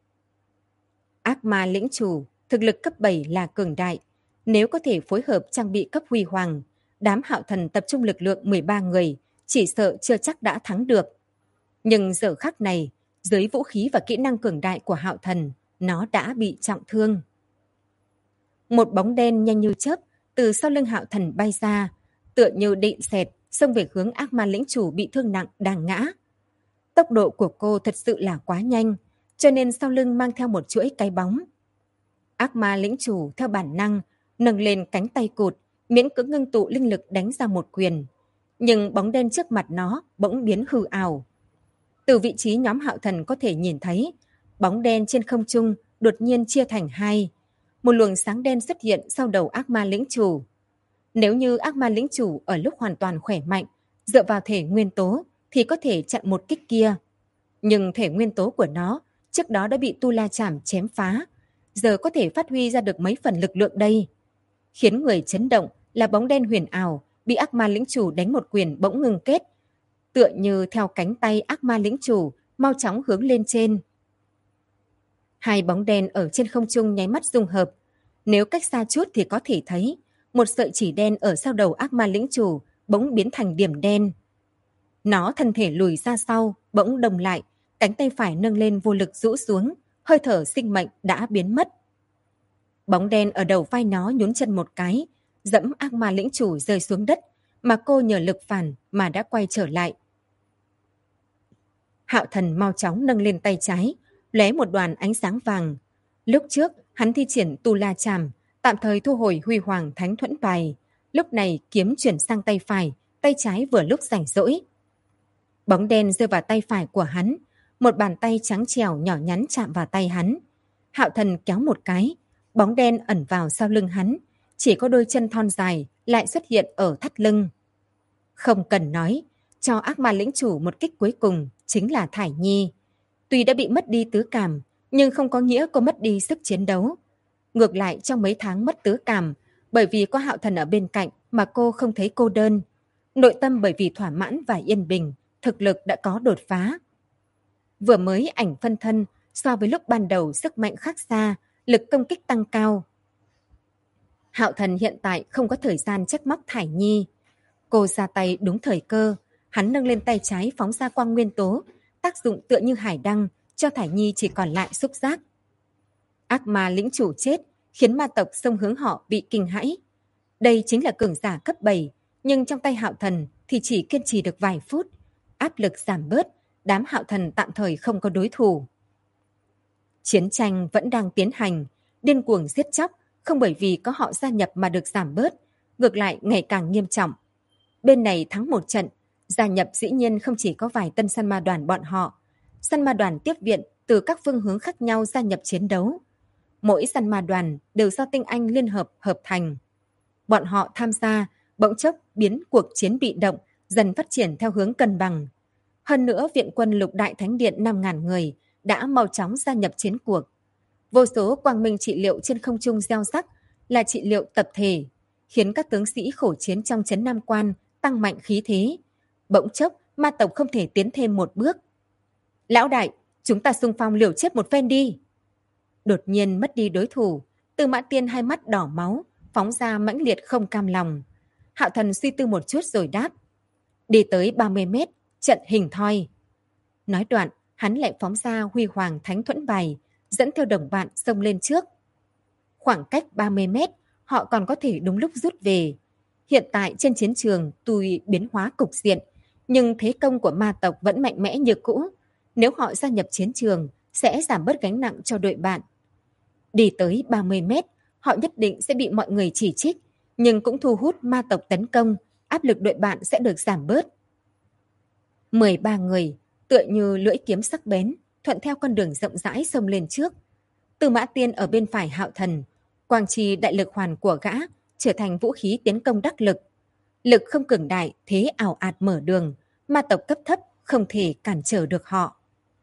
Speaker 1: Ác ma lĩnh chủ, thực lực cấp 7 là cường đại. Nếu có thể phối hợp trang bị cấp huy hoàng, đám Hạo Thần tập trung lực lượng 13 người, chỉ sợ chưa chắc đã thắng được. Nhưng giờ khắc này, dưới vũ khí và kỹ năng cường đại của Hạo Thần, nó đã bị trọng thương. Một bóng đen nhanh như chớp từ sau lưng Hạo Thần bay ra, tựa như định xẹt xông về hướng ác ma lĩnh chủ bị thương nặng đang ngã. Tốc độ của cô thật sự là quá nhanh, cho nên sau lưng mang theo một chuỗi cái bóng. Ác ma lĩnh chủ theo bản năng nâng lên cánh tay cụt, miễn cưỡng ngưng tụ linh lực đánh ra một quyền. Nhưng bóng đen trước mặt nó bỗng biến hư ảo. Từ vị trí nhóm Hạo Thần có thể nhìn thấy, bóng đen trên không trung đột nhiên chia thành hai. Một luồng sáng đen xuất hiện sau đầu ác ma lĩnh chủ. Nếu như ác ma lĩnh chủ ở lúc hoàn toàn khỏe mạnh, dựa vào thể nguyên tố thì có thể chặn một kích kia. Nhưng thể nguyên tố của nó trước đó đã bị Tu La Chảm chém phá, giờ có thể phát huy ra được mấy phần lực lượng đây. Khiến người chấn động là bóng đen huyền ảo bị ác ma lĩnh chủ đánh một quyền bỗng ngừng kết, tựa như theo cánh tay ác ma lĩnh chủ mau chóng hướng lên trên. Hai bóng đen ở trên không trung nháy mắt dung hợp. Nếu cách xa chút thì có thể thấy một sợi chỉ đen ở sau đầu ác ma lĩnh chủ bỗng biến thành điểm đen. Nó thân thể lùi ra sau, bỗng đồng lại, cánh tay phải nâng lên vô lực rũ xuống, hơi thở sinh mệnh đã biến mất. Bóng đen ở đầu vai nó nhún chân một cái, dẫm ác ma lĩnh chủ rơi xuống đất, mà cô nhờ lực phản mà đã quay trở lại. Hạo Thần mau chóng nâng lên tay trái, lóe một đoàn ánh sáng vàng. Lúc trước, hắn thi triển Tu La Chảm, tạm thời thu hồi Huy Hoàng Thánh Thuẫn Bài. Lúc này kiếm chuyển sang tay phải, tay trái vừa lúc rảnh rỗi. Bóng đen rơi vào tay phải của hắn, một bàn tay trắng trẻo nhỏ nhắn chạm vào tay hắn. Hạo Thần kéo một cái, bóng đen ẩn vào sau lưng hắn, chỉ có đôi chân thon dài lại xuất hiện ở thắt lưng. Không cần nói, cho ác ma lĩnh chủ một kích cuối cùng chính là Thải Nhi. Tuy đã bị mất đi tứ cảm, nhưng không có nghĩa cô mất đi sức chiến đấu. Ngược lại trong mấy tháng mất tứ cảm, bởi vì có Hạo Thần ở bên cạnh mà cô không thấy cô đơn. Nội tâm bởi vì thỏa mãn và yên bình, thực lực đã có đột phá. Vừa mới ảnh phân thân, so với lúc ban đầu sức mạnh khác xa, lực công kích tăng cao. Hạo Thần hiện tại không có thời gian trách móc Thải Nhi. Cô ra tay đúng thời cơ, hắn nâng lên tay trái phóng ra quang nguyên tố, tác dụng tựa như hải đăng, cho Thải Nhi chỉ còn lại xúc giác. Ác ma lĩnh chủ chết, khiến ma tộc xông hướng họ bị kinh hãi. Đây chính là cường giả cấp 7, nhưng trong tay Hạo Thần thì chỉ kiên trì được vài phút. Áp lực giảm bớt, đám Hạo Thần tạm thời không có đối thủ. Chiến tranh vẫn đang tiến hành, điên cuồng giết chóc, không bởi vì có họ gia nhập mà được giảm bớt, ngược lại ngày càng nghiêm trọng. Bên này thắng một trận, gia nhập dĩ nhiên không chỉ có vài tân săn ma đoàn bọn họ. Săn ma đoàn tiếp viện từ các phương hướng khác nhau gia nhập chiến đấu. Mỗi săn ma đoàn đều do tinh anh liên hợp hợp thành. Bọn họ tham gia, bỗng chốc biến cuộc chiến bị động, dần phát triển theo hướng cân bằng. Hơn nữa viện quân lục đại thánh điện 5.000 người đã mau chóng gia nhập chiến cuộc. Vô số quang minh trị liệu trên không trung gieo rắc là trị liệu tập thể, khiến các tướng sĩ khổ chiến trong trấn Nam Quan tăng mạnh khí thế. Bỗng chốc, ma tộc không thể tiến thêm một bước. Lão đại, chúng ta xung phong liều chết một phen đi. Đột nhiên mất đi đối thủ, Tư Mã Tiên hai mắt đỏ máu, phóng ra mãnh liệt không cam lòng. Hạo Thần suy tư một chút rồi đáp. Đi tới 30 mét, trận hình thoi. Nói đoạn, hắn lại phóng ra Huy Hoàng Thánh Thuẫn Bài, dẫn theo đồng bạn xông lên trước. Khoảng cách 30 mét, họ còn có thể đúng lúc rút về. Hiện tại trên chiến trường tuy biến hóa cục diện, nhưng thế công của ma tộc vẫn mạnh mẽ như cũ. Nếu họ gia nhập chiến trường, sẽ giảm bớt gánh nặng cho đội bạn. Đi tới 30 mét, họ nhất định sẽ bị mọi người chỉ trích, nhưng cũng thu hút ma tộc tấn công, áp lực đội bạn sẽ được giảm bớt. 13 người, tựa như lưỡi kiếm sắc bén, thuận theo con đường rộng rãi xông lên trước. Tư Mã Tiên ở bên phải Hạo Thần, Quang chi đại lực hoàn của gã trở thành vũ khí tiến công đắc lực. Lực không cường đại, thế ảo ạt mở đường, ma tộc cấp thấp không thể cản trở được họ.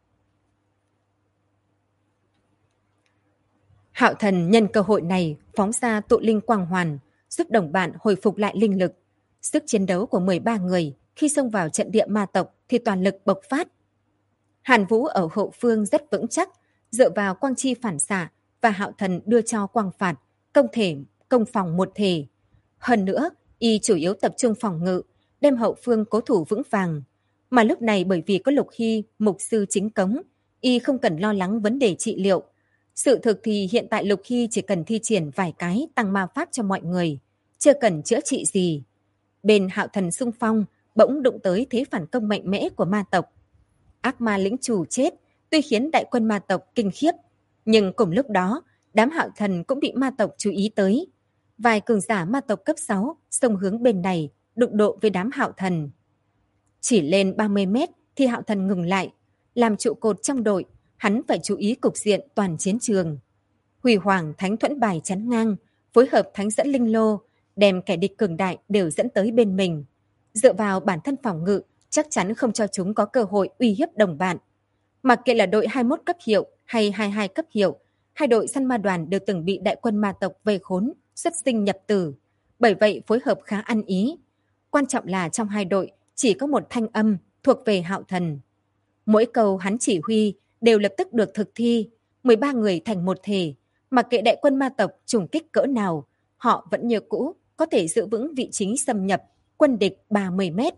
Speaker 1: Hạo Thần nhân cơ hội này phóng ra tụ linh quang hoàn, giúp đồng bạn hồi phục lại linh lực. Sức chiến đấu của 13 người khi xông vào trận địa ma tộc thì toàn lực bộc phát. Hàn Vũ ở hậu phương rất vững chắc, dựa vào quang chi phản xạ và Hạo Thần đưa cho quang phạt, công phòng một thể. Hơn nữa, y chủ yếu tập trung phòng ngự, đem hậu phương cố thủ vững vàng. Mà lúc này bởi vì có Lục Hy, mục sư chính cống, y không cần lo lắng vấn đề trị liệu. Sự thực thì hiện tại Lục Hy chỉ cần thi triển vài cái tăng ma pháp cho mọi người, chưa cần chữa trị gì. Bên Hạo Thần xung phong, bỗng đụng tới thế phản công mạnh mẽ của ma tộc. Ác ma lĩnh chủ chết, tuy khiến đại quân ma tộc kinh khiếp, nhưng cùng lúc đó, đám Hạo Thần cũng bị ma tộc chú ý tới. Vài cường giả ma tộc cấp 6 xông hướng bên này, đụng độ với đám Hạo Thần. Chỉ lên 30 mét thì Hạo Thần ngừng lại, làm trụ cột trong đội, hắn phải chú ý cục diện toàn chiến trường. Hủy Hoàng Thánh Thuẫn Bài chắn ngang, phối hợp Thánh Dẫn Linh Lô, đem kẻ địch cường đại đều dẫn tới bên mình. Dựa vào bản thân phòng ngự, chắc chắn không cho chúng có cơ hội uy hiếp đồng bạn. Mặc kệ là đội 21 cấp hiệu hay 22 cấp hiệu, hai đội săn ma đoàn đều từng bị đại quân ma tộc vây khốn, xuất sinh nhập tử. Bởi vậy phối hợp khá ăn ý. Quan trọng là trong hai đội chỉ có một thanh âm thuộc về Hạo Thần. Mỗi câu hắn chỉ huy đều lập tức được thực thi, 13 người thành một thể. Mặc kệ đại quân ma tộc trùng kích cỡ nào, họ vẫn như cũ có thể giữ vững vị trí xâm nhập, quân địch 30 mét.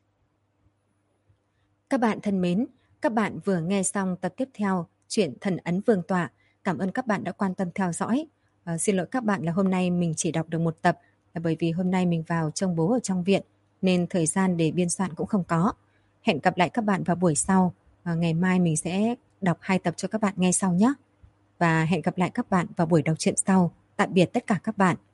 Speaker 1: Các bạn thân mến, các bạn vừa nghe xong tập tiếp theo truyện Thần Ấn Vương Tọa. Cảm ơn các bạn đã quan tâm theo dõi. Xin lỗi các bạn là hôm nay mình chỉ đọc được một tập, là bởi vì hôm nay mình vào trông bố ở trong viện nên thời gian để biên soạn cũng không có. Hẹn gặp lại các bạn vào buổi sau. Ngày mai mình sẽ đọc 2 tập cho các bạn nghe sau nhé. Và hẹn gặp lại các bạn vào buổi đọc truyện sau. Tạm biệt tất cả các bạn.